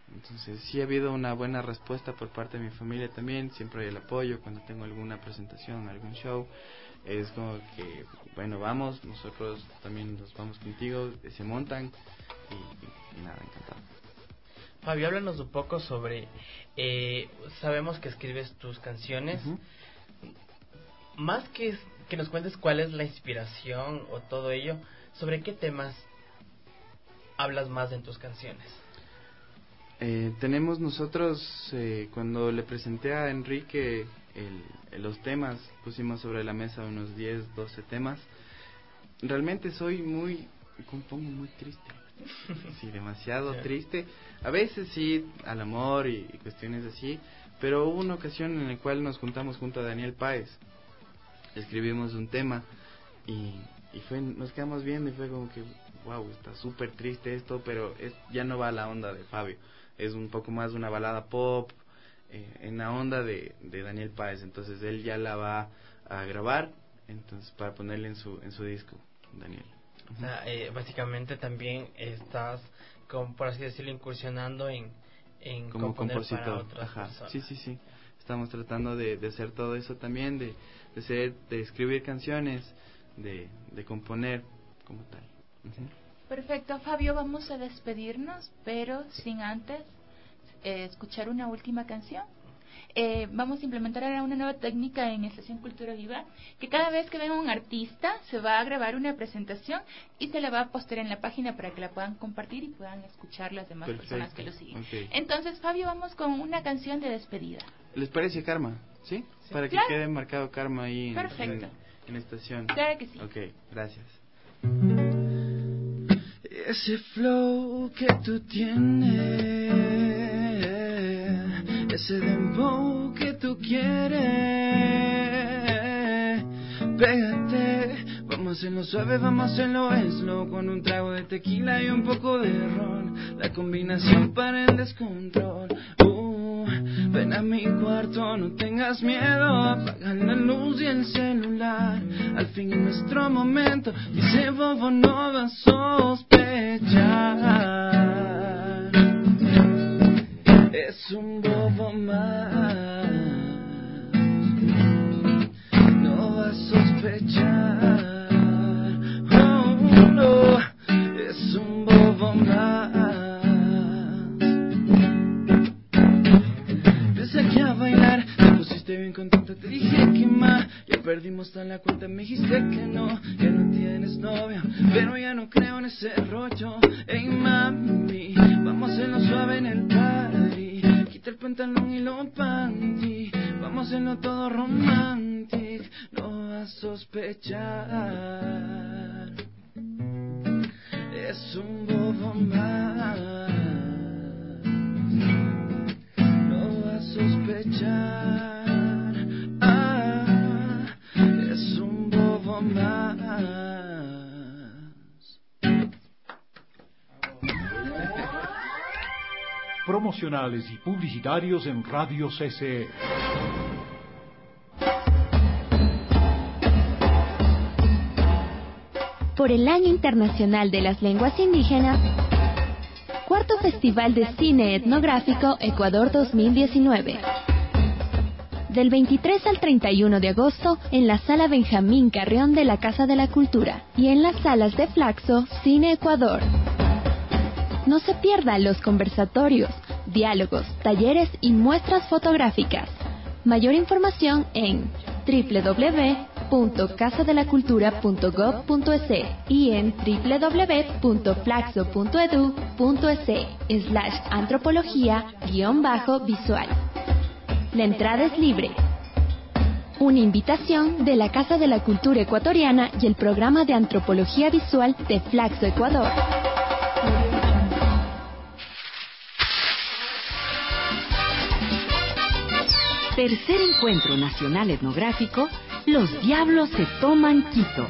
[SPEAKER 6] Entonces sí ha habido una buena respuesta por parte de mi familia también, siempre hay el apoyo cuando tengo alguna presentación, algún show, es como que, bueno, vamos, nosotros también nos vamos contigo, se montan y, y, y nada, encantado.
[SPEAKER 4] Fabio, háblanos un poco sobre, eh, sabemos que escribes tus canciones, uh-huh. más que que nos cuentes cuál es la inspiración o todo ello, ¿sobre qué temas hablas más en tus canciones?
[SPEAKER 6] Eh, tenemos nosotros, eh, cuando le presenté a Enrique el, el, los temas, pusimos sobre la mesa unos diez, doce temas. Realmente soy muy, compongo muy triste, sí, demasiado yeah. triste. A veces sí, al amor y, y cuestiones así, pero hubo una ocasión en la cual nos juntamos junto a Daniel Páez, escribimos un tema y, y fue, nos quedamos viendo y fue como que, wow, está súper triste esto, pero es, ya no va a la onda de Fabio. Es un poco más una balada pop, eh, en la onda de, de Daniel Páez. Entonces él ya la va a grabar, entonces para ponerle en su en su disco, Daniel. Uh-huh.
[SPEAKER 4] O sea, eh, básicamente también estás, como por así decirlo, incursionando en, en
[SPEAKER 6] como
[SPEAKER 4] componer
[SPEAKER 6] compositor.
[SPEAKER 4] Para otras
[SPEAKER 6] Ajá.
[SPEAKER 4] personas.
[SPEAKER 6] Sí, sí, sí. Estamos tratando de, de hacer todo eso también, de, de, ser, de escribir canciones, de, de componer como tal. Uh-huh.
[SPEAKER 5] Perfecto, Fabio, vamos a despedirnos, pero sin antes eh, escuchar una última canción. Eh, vamos a implementar ahora una nueva técnica en Estación Cultura Viva, que cada vez que venga un artista se va a grabar una presentación y se la va a postear en la página para que la puedan compartir y puedan escuchar las demás
[SPEAKER 6] Perfecto.
[SPEAKER 5] Personas que lo siguen.
[SPEAKER 6] Okay.
[SPEAKER 5] Entonces, Fabio, vamos con una canción de despedida.
[SPEAKER 6] ¿Les parece Karma? ¿Sí? sí. Para que claro. quede marcado Karma ahí en, en, en Estación.
[SPEAKER 5] Claro que sí.
[SPEAKER 6] Ok, gracias. Ese flow que tú tienes, ese dembow que tú quieres, pégate, vamos en lo suave, vamos en lo slow, con un trago de tequila y un poco de ron, la combinación para el descontrol. Uh, ven a mi cuarto, no tengas miedo, apaga la luz y el celular, al fin es nuestro momento, y ese bobo no va a sospechar, es un bobo más, no va a sospechar, oh no, es un bobo más. Empecé aquí a bailar, te pusiste bien contenta, te dije que más, ya perdimos tan la cuenta, me dijiste que no, que no tienes novio, pero ya no creo en ese rollo. Ey mami, vamos en lo suave en el party, quita el pantalón y lo panty, vamos en lo todo romantic, no vas a sospechar, es un bobo más, no vas a sospechar, ah, es un bobo más.
[SPEAKER 1] Promocionales y publicitarios en Radio C C E.
[SPEAKER 3] Por el Año Internacional de las Lenguas Indígenas, Cuarto Festival de Cine Etnográfico Ecuador dos mil diecinueve. Del veintitrés al treinta y uno de agosto en la Sala Benjamín Carrión de la Casa de la Cultura y en las salas de Flaxo, Cine Ecuador. No se pierdan los conversatorios, diálogos, talleres y muestras fotográficas. Mayor información en doble u doble u doble u punto casa de la cultura punto gob punto es y en doble u doble u doble u punto flaxo punto edu punto es slash antropología guión bajo visual. La entrada es libre. Una invitación de la Casa de la Cultura Ecuatoriana y el Programa de Antropología Visual de Flaxo Ecuador.
[SPEAKER 2] Tercer Encuentro Nacional Etnográfico, Los Diablos se toman Quito.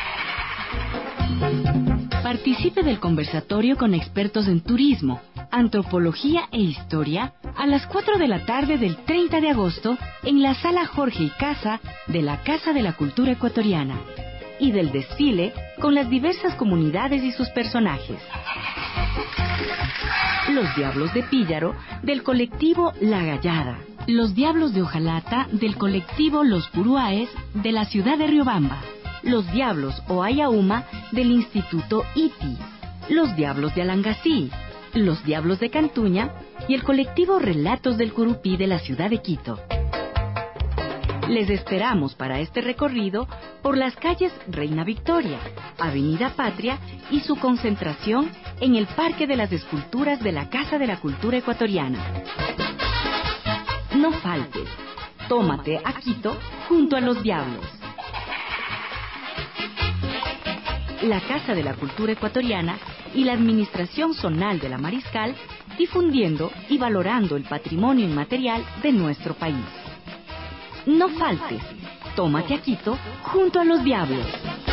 [SPEAKER 2] Participe del conversatorio con expertos en turismo, antropología e historia a las cuatro de la tarde del treinta de agosto en la Sala Jorge y Casa de la Casa de la Cultura Ecuatoriana y del desfile con las diversas comunidades y sus personajes. Los Diablos de Píllaro, del colectivo La Gallada. Los Diablos de Ojalata, del colectivo Los Puruáes, de la ciudad de Riobamba. Los Diablos o Ayauma, del Instituto I T I. Los Diablos de Alangasí. Los Diablos de Cantuña y el colectivo Relatos del Curupí de la ciudad de Quito. Les esperamos para este recorrido por las calles Reina Victoria, Avenida Patria y su concentración en el Parque de las Esculturas de la Casa de la Cultura Ecuatoriana. No faltes, tómate a Quito junto a los Diablos. La Casa de la Cultura Ecuatoriana y la Administración Zonal de la Mariscal, difundiendo y valorando el patrimonio inmaterial de nuestro país. No faltes, tómate a Quito junto a los Diablos.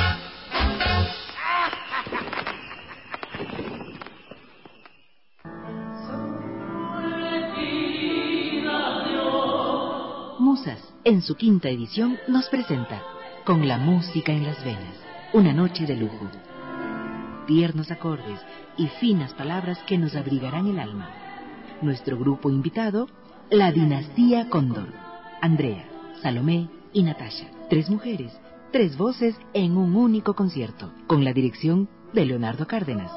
[SPEAKER 7] Musas, en su quinta edición, nos presenta Con la música en las venas, una noche de lujo. Tiernos acordes y finas palabras que nos abrigarán el alma. Nuestro grupo invitado, la Dinastía Cóndor. Andrea, Salomé y Natasha. Tres mujeres, tres voces en un único concierto, con la dirección de Leonardo Cárdenas.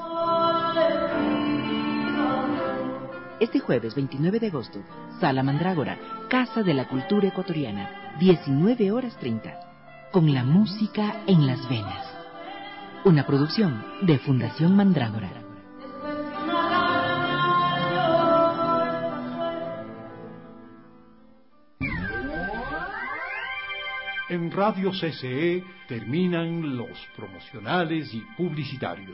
[SPEAKER 7] Este jueves veintinueve de agosto, Sala Mandrágora, Casa de la Cultura Ecuatoriana, diecinueve horas treinta, con la música en las venas. Una producción de Fundación Mandrágora.
[SPEAKER 1] En Radio C C E terminan los promocionales y publicitarios.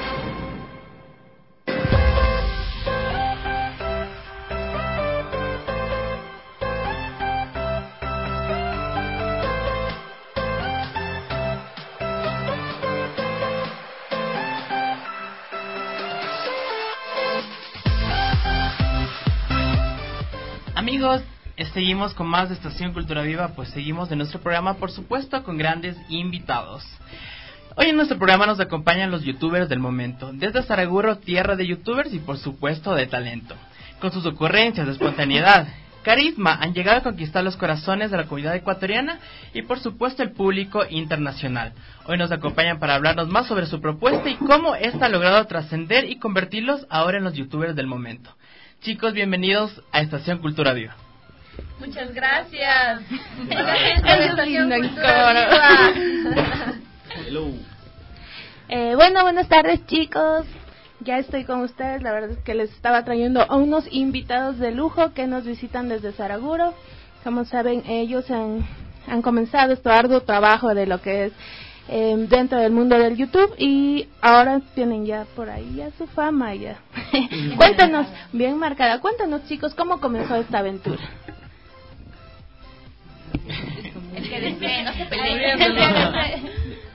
[SPEAKER 4] Amigos, seguimos con más de Estación Cultura Viva, pues seguimos de nuestro programa, por supuesto, con grandes invitados. Hoy en nuestro programa nos acompañan los youtubers del momento, desde Saraguro, tierra de youtubers y por supuesto de talento. Con sus ocurrencias, espontaneidad, carisma, han llegado a conquistar los corazones de la comunidad ecuatoriana y por supuesto el público internacional. Hoy nos acompañan para hablarnos más sobre su propuesta y cómo ésta ha logrado trascender y convertirlos ahora en los youtubers del momento. Chicos, bienvenidos a Estación Cultura Viva.
[SPEAKER 8] Muchas gracias.
[SPEAKER 5] Es lindo el coro.
[SPEAKER 6] Hello.
[SPEAKER 8] Eh, bueno, buenas tardes, chicos. Ya estoy con ustedes. La verdad es que les estaba trayendo a unos invitados de lujo que nos visitan desde Saraguro. Como saben, ellos han, han comenzado este arduo trabajo de lo que es eh, dentro del mundo del YouTube y ahora tienen ya por ahí ya su fama ya. Cuéntanos, bien marcada. Cuéntanos, chicos, cómo comenzó esta aventura.
[SPEAKER 5] El que desee, no se peleen.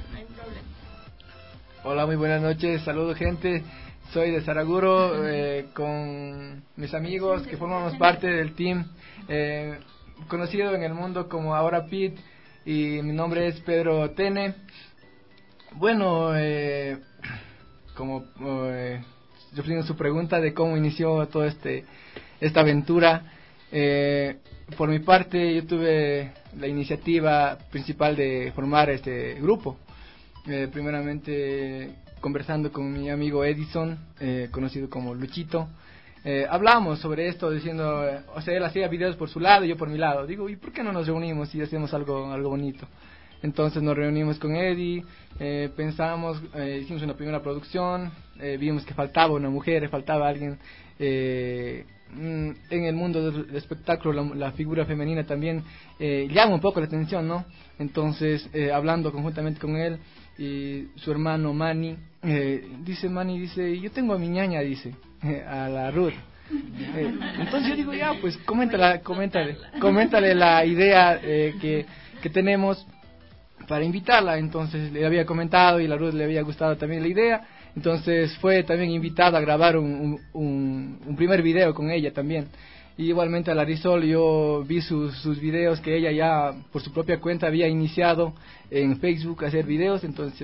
[SPEAKER 9] Hola, muy buenas noches, saludos gente, soy de Saraguro, eh, con mis amigos que formamos parte del team, eh, conocido en el mundo como Ahora Pit, y mi nombre es Pedro Tene. Bueno, eh, como eh, refiriendo a su pregunta de cómo inició toda este, esta aventura, eh, por mi parte yo tuve la iniciativa principal de formar este grupo. Eh, primeramente conversando con mi amigo Edison, eh, conocido como Luchito, eh, hablamos sobre esto diciendo, eh, o sea, él hacía videos por su lado y yo por mi lado. Digo, ¿y por qué no nos reunimos y hacemos algo algo bonito? Entonces nos reunimos con Eddie, eh, pensamos, eh, hicimos una primera producción, eh, vimos que faltaba una mujer, faltaba alguien eh, en el mundo del espectáculo. La, la figura femenina también eh, llama un poco la atención, ¿no? Entonces, eh, hablando conjuntamente con él y su hermano Manny, eh, dice Manny, dice, yo tengo a mi ñaña, dice, eh, a la Ruth. Eh, entonces yo digo, ya, pues coméntale, coméntale, coméntale la idea eh, que, que tenemos para invitarla. Entonces le había comentado y a la Ruth le había gustado también la idea. Entonces fue también invitada a grabar un, un, un primer video con ella también. Y igualmente a la Risol yo vi sus, sus videos que ella ya por su propia cuenta había iniciado en Facebook a hacer videos. Entonces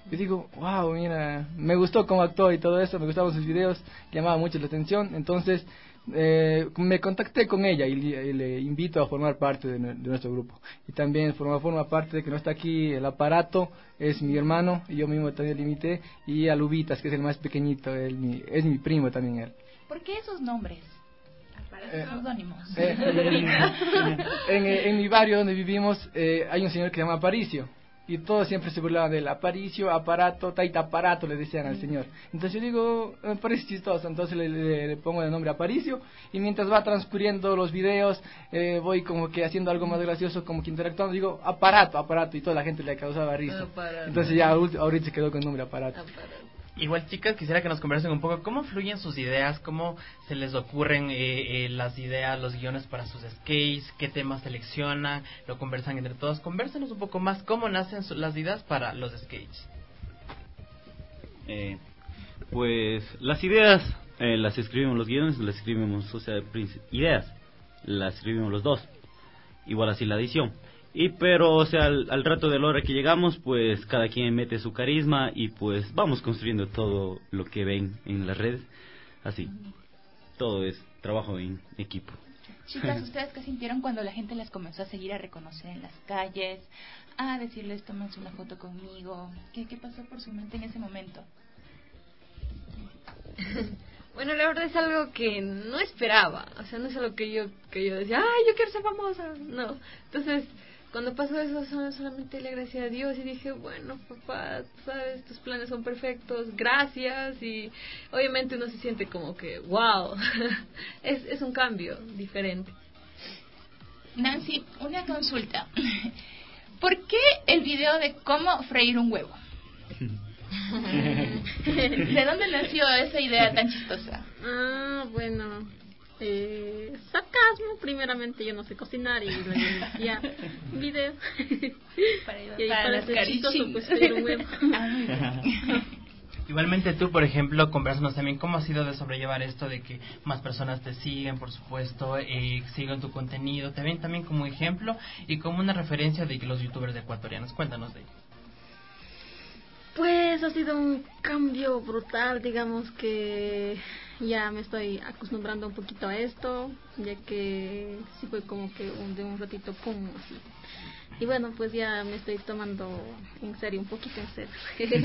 [SPEAKER 9] Y digo, wow, mira, me gustó cómo actuó y todo eso, me gustaban sus videos, llamaba mucho la atención. Entonces eh, me contacté con ella y le, y le invito a formar parte de, de nuestro grupo. Y también forma, forma parte de que no está aquí el aparato, es mi hermano, y yo mismo también le invité, y a Lubitas, que es el más pequeñito, él, mi, es mi primo también él.
[SPEAKER 5] ¿Por qué esos nombres?
[SPEAKER 9] Eh,
[SPEAKER 5] Seudónimos.
[SPEAKER 9] Eh, en, en, en mi barrio donde vivimos eh, hay un señor que se llama Aparicio y todos siempre se burlaban del Aparicio, aparato, taita aparato le decían al señor. Entonces yo digo, me parece chistoso, entonces le, le, le pongo el nombre Aparicio, y mientras va transcurriendo los videos eh, voy como que haciendo algo más gracioso, como que interactuando, digo aparato, aparato, y toda la gente le causaba risa. Aparato. Entonces ya ahorita se quedó con el nombre aparato.
[SPEAKER 4] Aparato. Igual, chicas, quisiera que nos conversen un poco cómo fluyen sus ideas, cómo se les ocurren eh, eh, las ideas, los guiones para sus skates, qué temas seleccionan, lo conversan entre todos. Convérsenos un poco más cómo nacen su, las ideas para los skates.
[SPEAKER 10] Eh, pues las ideas eh, las escribimos, los guiones las escribimos, o sea, ideas las escribimos los dos, igual así la edición. Y pero, o sea, al, al rato de la hora que llegamos, pues cada quien mete su carisma y pues vamos construyendo todo lo que ven en las redes. Así, todo es trabajo en equipo.
[SPEAKER 5] Chicas, ¿ustedes qué sintieron cuando la gente les comenzó a seguir, a reconocer en las calles, a decirles tómense una foto conmigo? ¿Qué, qué pasó por su mente en ese momento?
[SPEAKER 11] Bueno, la verdad es algo que no esperaba, o sea, no es algo que yo que yo decía, ay, yo quiero ser famosa, no. Entonces, cuando pasó eso, solamente le agradecí a Dios y dije, bueno, papá, sabes, tus planes son perfectos, gracias. Y obviamente uno se siente como que, wow, es, es un cambio diferente.
[SPEAKER 5] Nancy, una consulta. ¿Por qué el video de cómo freír un huevo? ¿De dónde nació esa idea tan chistosa?
[SPEAKER 11] Ah, bueno... Eh, sarcasmo, primeramente yo no sé cocinar y luego ya video
[SPEAKER 5] para,
[SPEAKER 11] y ahí para ser chistoso pues pedir un huevo.
[SPEAKER 4] Igualmente tú, por ejemplo, conversanos también cómo ha sido de sobrellevar esto de que más personas te siguen, por supuesto, eh, siguen tu contenido, te ven también como ejemplo y como una referencia de los youtubers ecuatorianos. Cuéntanos de ello.
[SPEAKER 11] Pues ha sido un cambio brutal, digamos que ya me estoy acostumbrando un poquito a esto, ya que sí fue como que un, de un ratito pum, así. Y bueno, pues ya me estoy tomando en serio, un poquito en serio.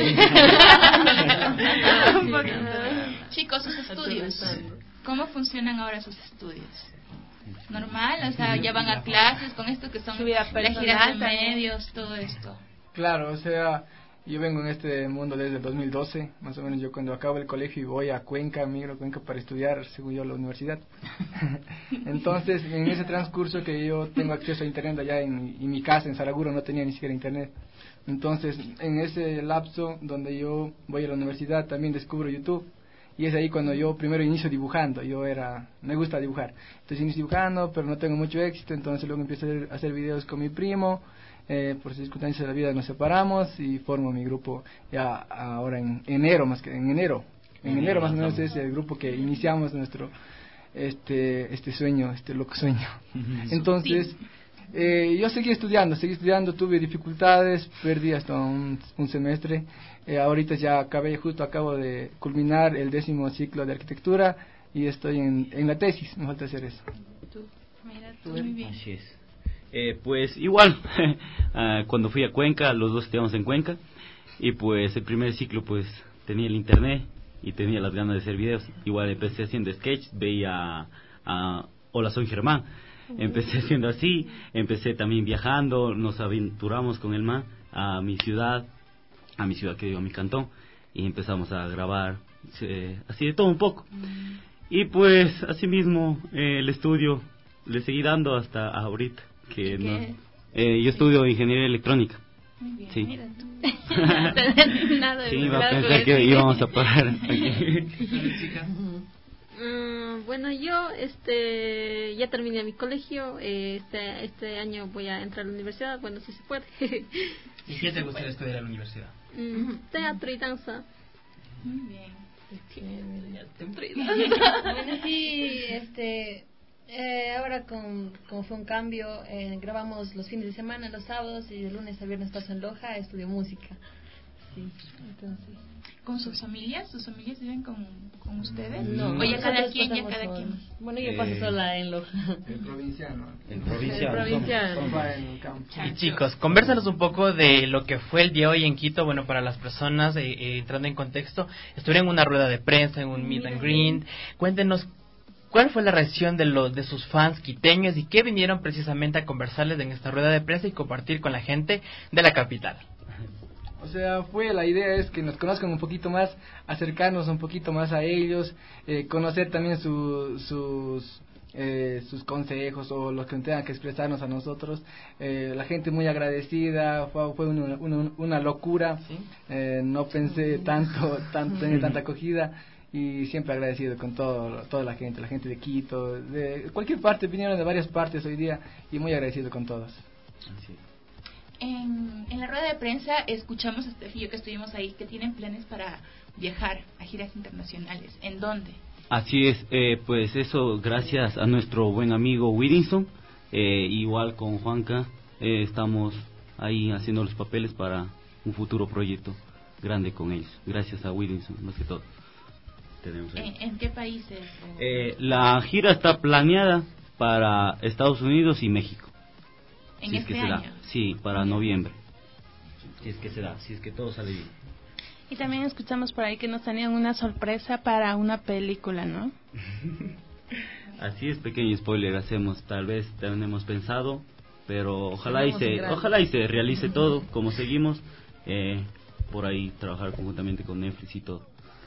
[SPEAKER 5] Un poquito. Chicos, sus estudios, ¿cómo funcionan ahora sus estudios? ¿Normal? O sea, ya van a clases con esto que son las giras de medios, todo esto.
[SPEAKER 9] Claro, o sea... Yo vengo en este mundo desde el dos mil doce, más o menos. Yo cuando acabo el colegio y voy a Cuenca, migro a Cuenca para estudiar, según yo, la universidad. Entonces, en ese transcurso que yo tengo acceso a internet allá en, en mi casa, en Saraguro, no tenía ni siquiera internet. Entonces, en ese lapso donde yo voy a la universidad, también descubro YouTube. Y es ahí cuando yo primero inicio dibujando. Yo era, me gusta dibujar. Entonces inicio dibujando, pero no tengo mucho éxito. Entonces luego empiezo a hacer videos con mi primo. Eh, por circunstancias de la vida nos separamos y formo mi grupo ya ahora en enero, más que en enero. En enero más o menos es el grupo que iniciamos nuestro este este sueño, este loco sueño. Entonces, eh, yo seguí estudiando, seguí estudiando, tuve dificultades, perdí hasta un, un semestre. Eh, ahorita ya acabé, justo acabo de culminar el décimo ciclo de arquitectura y estoy en, en la tesis, me falta hacer eso.
[SPEAKER 5] Mira, tú, muy bien.
[SPEAKER 10] Así es. Eh, pues igual, uh, cuando fui a Cuenca, los dos estudiamos en Cuenca, y pues el primer ciclo pues tenía el internet y tenía las ganas de hacer videos. Igual empecé haciendo sketch, veía a, a Hola Soy Germán, empecé haciendo así, empecé también viajando, nos aventuramos con el man a mi ciudad, a mi ciudad que digo, a mi cantón, y empezamos a grabar eh, así de todo un poco. Y pues así mismo eh, el estudio le seguí dando hasta ahorita. Que no, eh, yo estudio ingeniería electrónica.
[SPEAKER 5] Muy bien,
[SPEAKER 10] sí.
[SPEAKER 5] Mira tú.
[SPEAKER 11] Nada de
[SPEAKER 10] sí, iba a pensar que íbamos a parar aquí.
[SPEAKER 11] uh, bueno, yo este ya terminé mi colegio. Eh, este este año voy a entrar a la universidad. Bueno, si se puede.
[SPEAKER 4] ¿Y qué te gustaría estudiar en la universidad?
[SPEAKER 11] Mm, teatro y danza.
[SPEAKER 5] Muy bien.
[SPEAKER 12] Bueno, sí, este... Eh, ahora con, como fue un cambio, eh, grabamos los fines de semana, los sábados, y de lunes a viernes paso en Loja, estudio música. sí, entonces...
[SPEAKER 5] ¿Con sus familias? ¿Sus familias viven con, con ustedes?
[SPEAKER 12] No,
[SPEAKER 5] o ya cada
[SPEAKER 12] nosotros
[SPEAKER 5] quien, ya
[SPEAKER 12] pasamos
[SPEAKER 5] cada
[SPEAKER 12] solos.
[SPEAKER 5] quien.
[SPEAKER 12] Bueno, yo
[SPEAKER 10] Eh,
[SPEAKER 12] paso sola en lo...
[SPEAKER 9] El provinciano.
[SPEAKER 10] El provinciano.
[SPEAKER 12] El provinciano.
[SPEAKER 10] somos-
[SPEAKER 9] Papá en el campo.
[SPEAKER 4] Y chicos, convérsanos un poco de lo que fue el día de hoy en Quito. Bueno, para las personas, eh, eh, entrando en contexto, estuvieron en una rueda de prensa, en un meet and greet. Cuéntenos, ¿cuál fue la reacción de los de sus fans quiteños y qué vinieron precisamente a conversarles en esta rueda de prensa y compartir con la gente de la capital?
[SPEAKER 9] O sea, fue la idea es que nos conozcan un poquito más, acercarnos un poquito más a ellos, eh, conocer también su, sus eh, sus consejos o los que tengan que expresarnos a nosotros. Eh, la gente muy agradecida, fue, fue una, una, una locura.
[SPEAKER 4] ¿Sí?
[SPEAKER 9] Eh, no pensé tanto, tanto tener tanta acogida. Y siempre agradecido con todo, toda la gente, la gente de Quito, de cualquier parte, vinieron de varias partes hoy día y muy agradecido con todos.
[SPEAKER 10] Así.
[SPEAKER 5] En, en la rueda de prensa escuchamos a Steph y yo que estuvimos ahí que tienen planes para viajar a giras internacionales. ¿En dónde?
[SPEAKER 10] Así es, eh, pues eso gracias a nuestro buen amigo Whittinson, eh, igual con Juanca, eh, estamos ahí haciendo los papeles para un futuro proyecto grande con ellos, gracias a Whittinson más que todo. Tenemos ahí.
[SPEAKER 5] ¿En, en qué países?
[SPEAKER 10] Eh, la gira está planeada para Estados Unidos y México.
[SPEAKER 5] ¿En
[SPEAKER 10] si
[SPEAKER 5] este
[SPEAKER 10] es que se
[SPEAKER 5] año?
[SPEAKER 10] da. Sí, para noviembre. Si es que se da, si es que todo sale bien.
[SPEAKER 8] Y también escuchamos por ahí que nos tenían una sorpresa para una película, ¿no?
[SPEAKER 10] Así es, pequeño spoiler hacemos, tal vez tenemos pensado, pero ojalá y
[SPEAKER 12] Tenemos un
[SPEAKER 10] se,
[SPEAKER 12] gran-
[SPEAKER 10] ojalá y se realice todo como seguimos, eh, por ahí trabajar conjuntamente con Netflix y todo.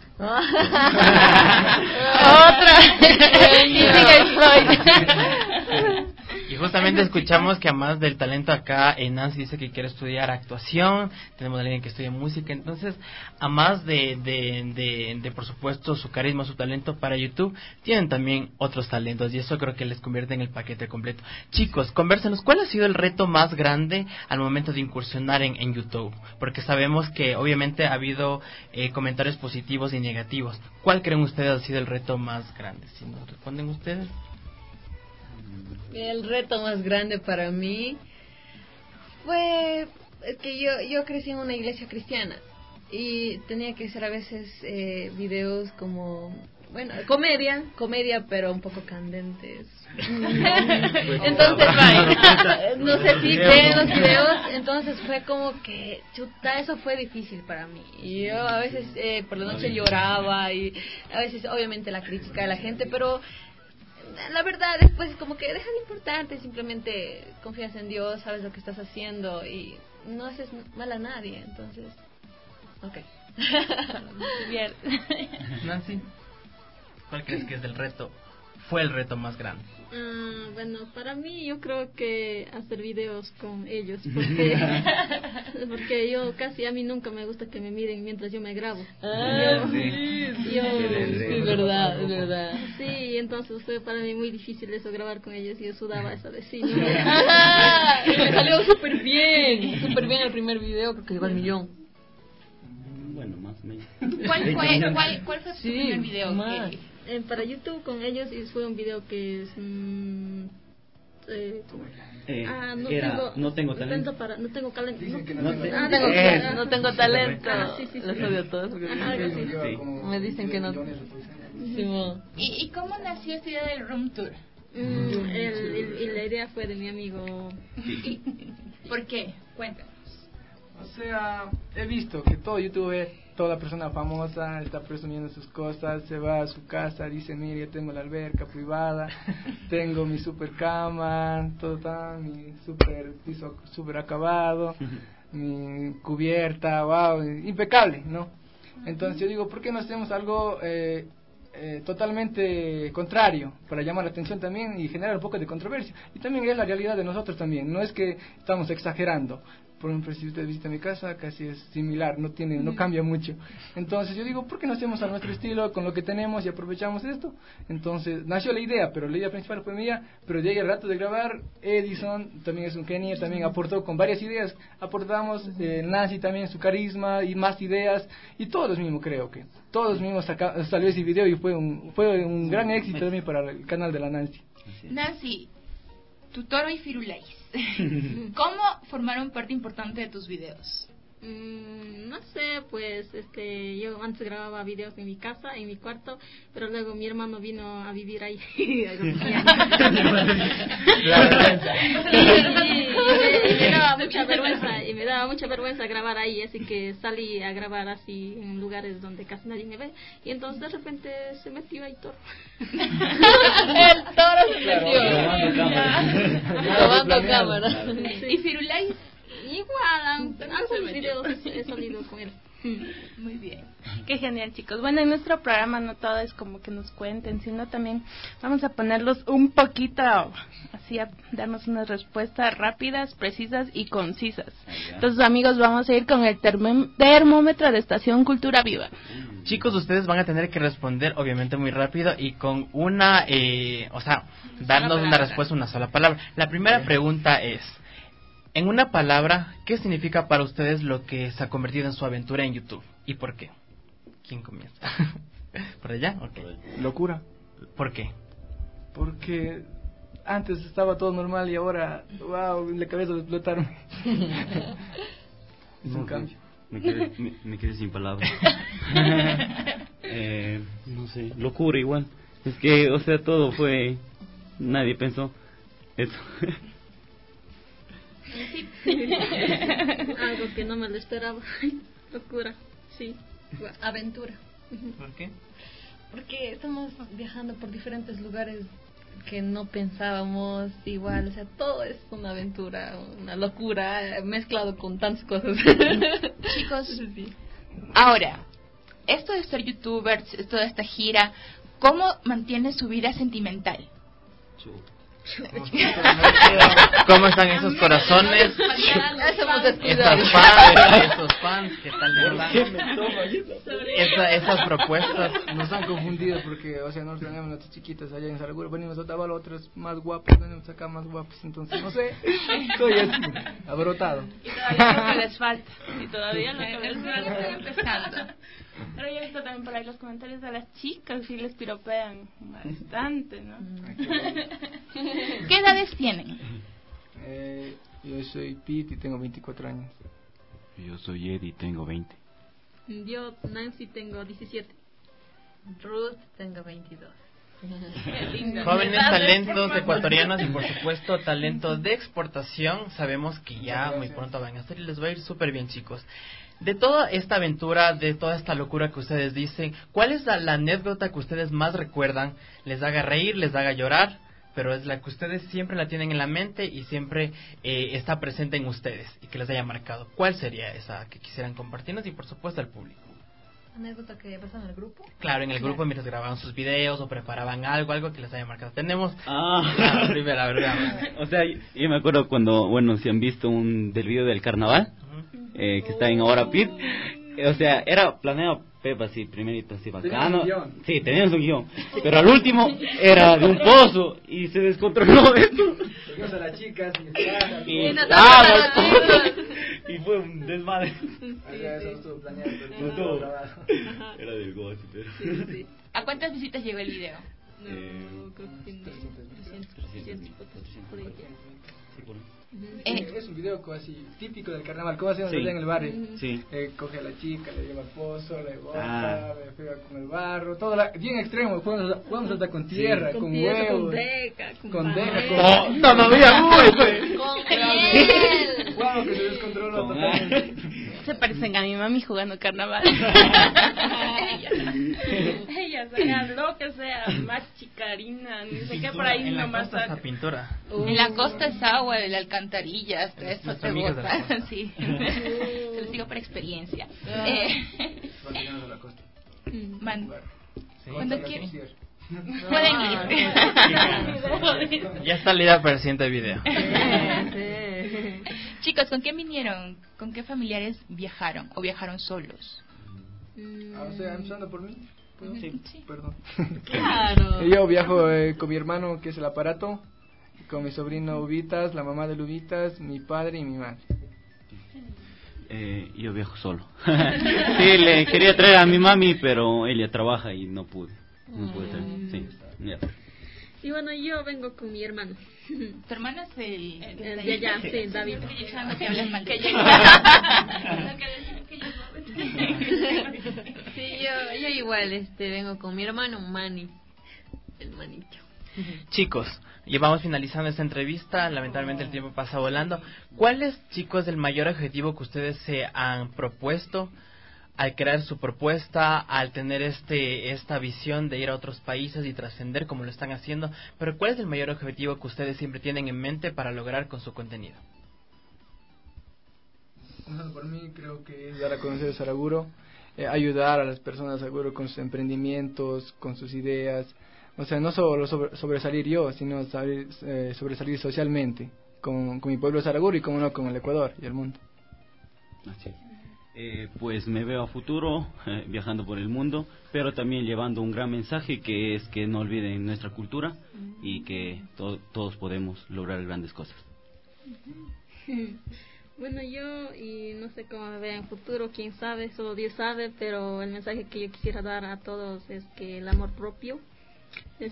[SPEAKER 8] Otra. Y sigue Floyd.
[SPEAKER 4] Y justamente escuchamos que además del talento acá, eh, Nancy dice que quiere estudiar actuación, tenemos a alguien que estudia música, entonces, además de, de, de, de, por supuesto, su carisma, su talento para YouTube, tienen también otros talentos y eso creo que les convierte en el paquete completo. Chicos, convérsenos, ¿cuál ha sido el reto más grande al momento de incursionar en, en YouTube? Porque sabemos que obviamente ha habido eh, comentarios positivos y negativos. ¿Cuál creen ustedes ha sido el reto más grande? Si nos responden ustedes.
[SPEAKER 12] El reto más grande para mí fue que yo yo crecí en una iglesia cristiana y tenía que hacer a veces eh, videos como, bueno, comedia, comedia pero un poco candentes. Entonces, no sé si ven los videos, entonces fue como que, chuta, eso fue difícil para mí. Y yo a veces eh, por la noche lloraba y a veces obviamente la crítica de la gente, pero la verdad después es como que deja de importarte, simplemente confías en Dios, sabes lo que estás haciendo y no haces mal a nadie, entonces ok.
[SPEAKER 8] Bien.
[SPEAKER 4] Nancy, ¿cuál crees que es el reto? Fue el reto más grande.
[SPEAKER 13] Uh, bueno, para mí yo creo que hacer videos con ellos, porque porque yo casi a mí nunca me gusta que me miren mientras yo me grabo.
[SPEAKER 12] Ah,
[SPEAKER 13] yo,
[SPEAKER 12] sí.
[SPEAKER 13] yo,
[SPEAKER 12] Es verdad, es verdad.
[SPEAKER 13] Sí, entonces fue para mí muy difícil eso, grabar con ellos, y yo sudaba eso de sí, ¿no?
[SPEAKER 12] Ah, y me salió súper bien, súper bien el primer video, creo que llegó al millón.
[SPEAKER 10] Bueno, más o menos.
[SPEAKER 5] ¿Cuál fue, cuál, cuál fue tu
[SPEAKER 12] Sí,
[SPEAKER 5] primer video?
[SPEAKER 12] más.
[SPEAKER 5] que-
[SPEAKER 13] Eh, para YouTube con ellos y fue un video que es mm, eh, ¿cómo?
[SPEAKER 10] Eh,
[SPEAKER 13] ah, no
[SPEAKER 10] era,
[SPEAKER 13] tengo
[SPEAKER 10] no tengo talento.
[SPEAKER 13] para no tengo talento no,
[SPEAKER 10] no te-
[SPEAKER 13] ah,
[SPEAKER 12] No tengo,
[SPEAKER 10] Eh.
[SPEAKER 12] no tengo talento.
[SPEAKER 13] Ah, sí, sí, sí.
[SPEAKER 12] Los odio a todos porque
[SPEAKER 13] Ajá, algo así.
[SPEAKER 10] Sí.
[SPEAKER 12] me dicen que no. Simón.
[SPEAKER 5] ¿Y, ¿Y cómo nació esta idea del room tour?
[SPEAKER 13] Mm, el, el- y la idea fue de mi amigo.
[SPEAKER 5] ¿Y ¿Por qué? Cuéntanos.
[SPEAKER 9] O sea, he visto que todo youtuber, toda persona famosa está presumiendo sus cosas, se va a su casa, dice, mire, yo tengo la alberca privada, tengo mi super cama, todo está, mi super piso super acabado, mi cubierta, wow, impecable, ¿no? Entonces yo digo, ¿por qué no hacemos algo eh, eh, totalmente contrario para llamar la atención también y generar un poco de controversia? Y también es la realidad de nosotros también, no es que estamos exagerando. Por ejemplo, si usted visita mi casa, casi es similar, no tiene, no cambia mucho. Entonces yo digo, ¿por qué no hacemos a nuestro estilo con lo que tenemos y aprovechamos esto? Entonces nació la idea, pero la idea principal fue mía, pero de ahí al rato de grabar, Edison también es un genio, también aportó con varias ideas, aportamos, eh, Nancy también su carisma y más ideas, y todos mismos creo que, todos mismos saca, salió ese video y fue un, fue un gran éxito también para el canal de la Nancy.
[SPEAKER 5] Nancy, Tutoro y Firulais, ¿cómo formaron parte importante de tus videos?
[SPEAKER 13] Mm, no sé, pues este, yo antes grababa videos en mi casa, en mi cuarto, pero luego mi hermano vino a vivir ahí. y, me, y me daba mucha vergüenza, y me daba mucha vergüenza grabar ahí, así que salí a grabar así en lugares donde casi nadie me ve, y entonces de repente se metió ahí Toro.
[SPEAKER 11] El Toro se metió.
[SPEAKER 13] Tomando cámara.
[SPEAKER 5] ¿Y Firulais?
[SPEAKER 13] Igual, algunos videos he salido con él.
[SPEAKER 5] Muy bien.
[SPEAKER 8] Qué genial, chicos. Bueno, en nuestro programa no todo es como que nos cuenten, sino también vamos a ponerlos un poquito así, a darnos unas respuestas rápidas, precisas y concisas. Entonces, amigos, vamos a ir con el term- termómetro de Estación Cultura Viva.
[SPEAKER 4] Chicos, ustedes van a tener que responder obviamente muy rápido y con una, eh, o sea, darnos una respuesta, una sola palabra. La primera pregunta es: en una palabra, ¿qué significa para ustedes lo que se ha convertido en su aventura en YouTube? ¿Y por qué? ¿Quién comienza? ¿Por allá? Okay.
[SPEAKER 9] Locura.
[SPEAKER 4] ¿Por qué?
[SPEAKER 9] Porque antes estaba todo normal y ahora, wow, la cabeza de explotarme. Es un
[SPEAKER 10] No,
[SPEAKER 9] cambio.
[SPEAKER 10] Me quedé, me, me quedé sin palabras. eh, no sé, locura igual. Es que, o sea, todo fue... Nadie pensó eso.
[SPEAKER 13] Algo que no me lo esperaba. Locura, sí.
[SPEAKER 12] Aventura.
[SPEAKER 4] ¿Por qué?
[SPEAKER 12] Porque estamos viajando por diferentes lugares que no pensábamos igual, o sea, todo es una aventura, una locura, mezclado con tantas cosas.
[SPEAKER 5] Chicos, ahora, esto de ser youtubers, esto de esta gira, ¿cómo mantiene su vida sentimental?
[SPEAKER 4] ¿Cómo están esos corazones? Esas fans, esos fans, ¿qué tal les están? Esa, esas propuestas
[SPEAKER 9] nos han confundido porque, o sea, nosotros tenemos nuestras chiquitas allá en Saraguro, venimos a Otavalo, otros más guapos, venimos acá más guapos, entonces, no sé, estoy así, abrotado.
[SPEAKER 8] Y todavía lo que les falta, y todavía lo que les falta, están empezando. Pero yo he visto también por ahí los comentarios de las chicas, sí les piropean bastante, ¿no?
[SPEAKER 5] ¿Qué edades tienen?
[SPEAKER 9] Eh, yo soy Pete y tengo veinticuatro años.
[SPEAKER 10] Yo soy Eddie y tengo veinte.
[SPEAKER 13] Yo, Nancy, tengo diecisiete.
[SPEAKER 12] Ruth, tengo veintidós.
[SPEAKER 4] Jóvenes talentos ecuatorianos y por supuesto talento de exportación. Sabemos que ya muy pronto van a hacer y les va a ir súper bien, chicos. De toda esta aventura, de toda esta locura que ustedes dicen, ¿cuál es la, la anécdota que ustedes más recuerdan? Les haga reír, les haga llorar, pero es la que ustedes siempre la tienen en la mente y siempre eh, está presente en ustedes y que les haya marcado. ¿Cuál sería esa que quisieran compartirnos y por supuesto al público?
[SPEAKER 12] ¿Anécdota que pasó en el grupo?
[SPEAKER 4] Claro, en el grupo mientras grababan sus videos o preparaban algo, algo que les haya marcado. Tenemos
[SPEAKER 10] ah.
[SPEAKER 4] la primera, ¿verdad?
[SPEAKER 10] O sea, yo me acuerdo cuando, bueno, si han visto un del video del carnaval, uh-huh. eh, que está en Ahora Pit, o sea, era planeado Pepa así, primerito, así bacano. Sí, teníamos un guión. Pero al último era de un pozo y se descontroló esto.
[SPEAKER 9] Seguimos a las chicas y,
[SPEAKER 10] y, y, ah, y fue un desmadre.
[SPEAKER 9] Sí, eso estuvo planeado,
[SPEAKER 10] no estuvo grabado. Era del gossip, pero.
[SPEAKER 5] Sí, sí. ¿A cuántas visitas llegó el video?
[SPEAKER 13] No, eh, creo que trescientos.
[SPEAKER 9] Eh, es un video así típico del carnaval, como hacemos sí. allá en el barrio.
[SPEAKER 10] Sí.
[SPEAKER 9] Eh, coge a la chica, le lleva al pozo, le bota, ah. le pega con el barro, todo la, bien extremo, jugamos, jugamos hasta con tierra, sí. con, con tierra, huevos,
[SPEAKER 13] con deca, con,
[SPEAKER 9] con deja, con
[SPEAKER 4] oh, todavía
[SPEAKER 9] muy con miel. Wow, que se descontroló totalmente.
[SPEAKER 8] Se parecen a mi mami jugando carnaval. Ella, ella sea lo que sea, más chicarina, ni sé qué por ahí
[SPEAKER 4] en
[SPEAKER 8] nomás.
[SPEAKER 4] La costa pintura.
[SPEAKER 5] Uh. En la costa es agua, de la alcantarilla, hasta eso se bota. Sí. Se los digo por experiencia.
[SPEAKER 9] Uh.
[SPEAKER 5] Eh.
[SPEAKER 9] La costa.
[SPEAKER 5] Man.
[SPEAKER 4] Sí.
[SPEAKER 5] Cuando quieran.
[SPEAKER 8] Pueden ir.
[SPEAKER 4] Ya está la idea para el siguiente video.
[SPEAKER 5] Chicos, ¿con quién vinieron? ¿Con qué familiares viajaron? ¿O viajaron solos?
[SPEAKER 9] Ah, o sea, empezando por mí.
[SPEAKER 5] Sí. sí.
[SPEAKER 9] Perdón.
[SPEAKER 13] Claro.
[SPEAKER 9] Yo viajo eh, con mi hermano, que es el aparato, con mi sobrino Ubitas, la mamá de Ubitas, mi padre y mi madre.
[SPEAKER 10] Eh, yo viajo solo. Sí, le quería traer a mi mami, pero ella trabaja y no pude. No pude traer. Sí, ya.
[SPEAKER 13] Sí, bueno, yo vengo con mi hermano.
[SPEAKER 5] ¿Tu hermano es el,
[SPEAKER 13] el, el de allá? Sí, David.
[SPEAKER 5] Que hablan mal de
[SPEAKER 12] Sí, yo, yo igual este vengo con mi hermano Manny, el manito.
[SPEAKER 4] Chicos, ya vamos finalizando esta entrevista, lamentablemente el tiempo pasa volando. ¿Cuál es, chicos, el mayor objetivo que ustedes se han propuesto al crear su propuesta, al tener este esta visión de ir a otros países y trascender como lo están haciendo? Pero ¿cuál es el mayor objetivo que ustedes siempre tienen en mente para lograr con su contenido?
[SPEAKER 9] Por mí creo que es dar a conocer a Saraguro, eh, ayudar a las personas de Saraguro con sus emprendimientos, con sus ideas. O sea, no solo sobre, sobresalir yo, sino salir, eh, sobresalir socialmente con, con mi pueblo de Saraguro y, como no, con el Ecuador y el mundo.
[SPEAKER 10] Así. Eh, pues me veo a futuro eh, viajando por el mundo, pero también llevando un gran mensaje, que es que no olviden nuestra cultura y que to- todos podemos lograr grandes cosas.
[SPEAKER 13] Bueno, yo, y no sé cómo me vea en futuro, quién sabe, solo Dios sabe, pero el mensaje que yo quisiera dar a todos es que el amor propio es...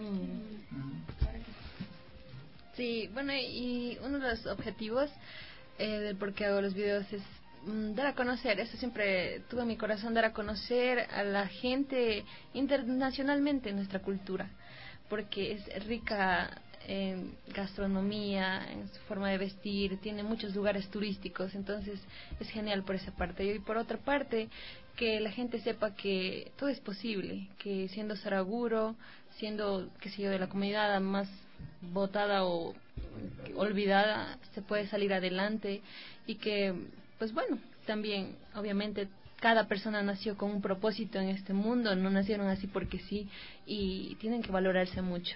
[SPEAKER 12] Sí, bueno, y uno de los objetivos eh, del por qué hago los videos es mm, dar a conocer, eso siempre tuve en mi corazón, dar a conocer a la gente internacionalmente nuestra cultura, porque es rica en gastronomía, en su forma de vestir, tiene muchos lugares turísticos, entonces es genial por esa parte. Y por otra parte, que la gente sepa que todo es posible, que siendo Saraguro, siendo, qué sé yo, de la comunidad más votada o olvidada, se puede salir adelante, y que, pues bueno, también, obviamente, cada persona nació con un propósito en este mundo, no nacieron así porque sí, y tienen que valorarse mucho.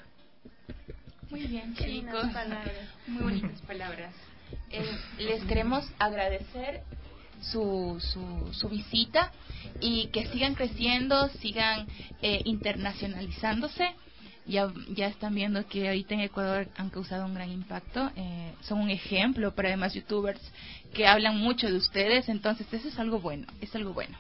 [SPEAKER 5] Muy bien,
[SPEAKER 8] Qué
[SPEAKER 5] chicos,
[SPEAKER 8] lindas palabras.
[SPEAKER 5] muy bonitas palabras. Eh, les queremos agradecer su, su, su visita y que sigan creciendo, sigan eh, internacionalizándose. Ya, ya están viendo que ahorita en Ecuador han causado un gran impacto, eh, son un ejemplo para demás youtubers que hablan mucho de ustedes, entonces eso es algo bueno, es algo bueno.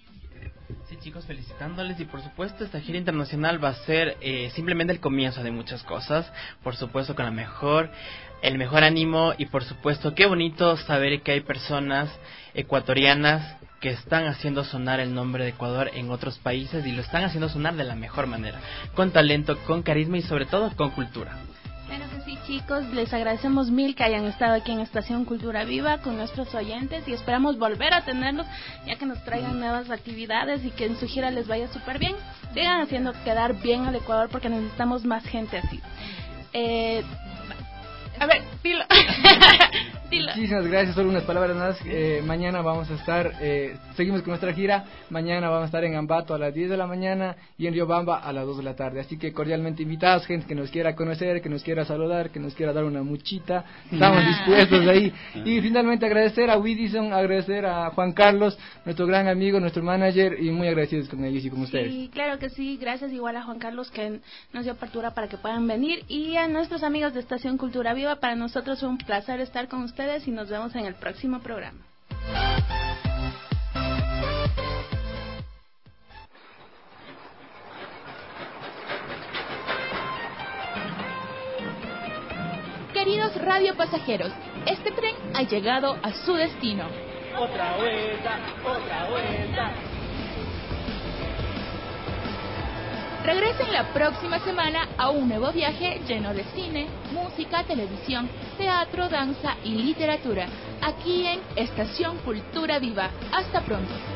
[SPEAKER 4] Sí, chicos, felicitándoles, y por supuesto esta gira internacional va a ser eh, simplemente el comienzo de muchas cosas, por supuesto con la mejor, el mejor ánimo, y por supuesto qué bonito saber que hay personas ecuatorianas que están haciendo sonar el nombre de Ecuador en otros países, y lo están haciendo sonar de la mejor manera, con talento, con carisma y sobre todo con cultura.
[SPEAKER 8] Claro que sí, chicos, les agradecemos mil que hayan estado aquí en Estación Cultura Viva con nuestros oyentes, y esperamos volver a tenerlos ya que nos traigan nuevas actividades y que en su gira les vaya súper bien. Sigan haciendo quedar bien al Ecuador porque necesitamos más gente así. Eh, a ver, dilo. Dilo.
[SPEAKER 9] Muchísimas gracias, solo unas palabras más. Eh, mañana vamos a estar, eh, seguimos con nuestra gira. Mañana vamos a estar en Ambato a las diez de la mañana y en Riobamba a las dos de la tarde. Así que cordialmente invitados, gente que nos quiera conocer, que nos quiera saludar, que nos quiera dar una muchita. Estamos dispuestos ahí. Y finalmente agradecer a Widison, agradecer a Juan Carlos, nuestro gran amigo, nuestro manager, y muy agradecidos con ellos y con ustedes.
[SPEAKER 8] Sí, claro que sí, gracias igual a Juan Carlos que nos dio apertura para que puedan venir, y a nuestros amigos de Estación Cultura Viva. Para nosotros fue un placer estar con ustedes y nos vemos en el próximo programa.
[SPEAKER 5] Queridos radiopasajeros, este tren ha llegado a su destino.
[SPEAKER 14] Otra vuelta, otra vuelta.
[SPEAKER 5] Regresen la próxima semana a un nuevo viaje lleno de cine, música, televisión, teatro, danza y literatura, aquí en Estación Cultura Viva. Hasta pronto.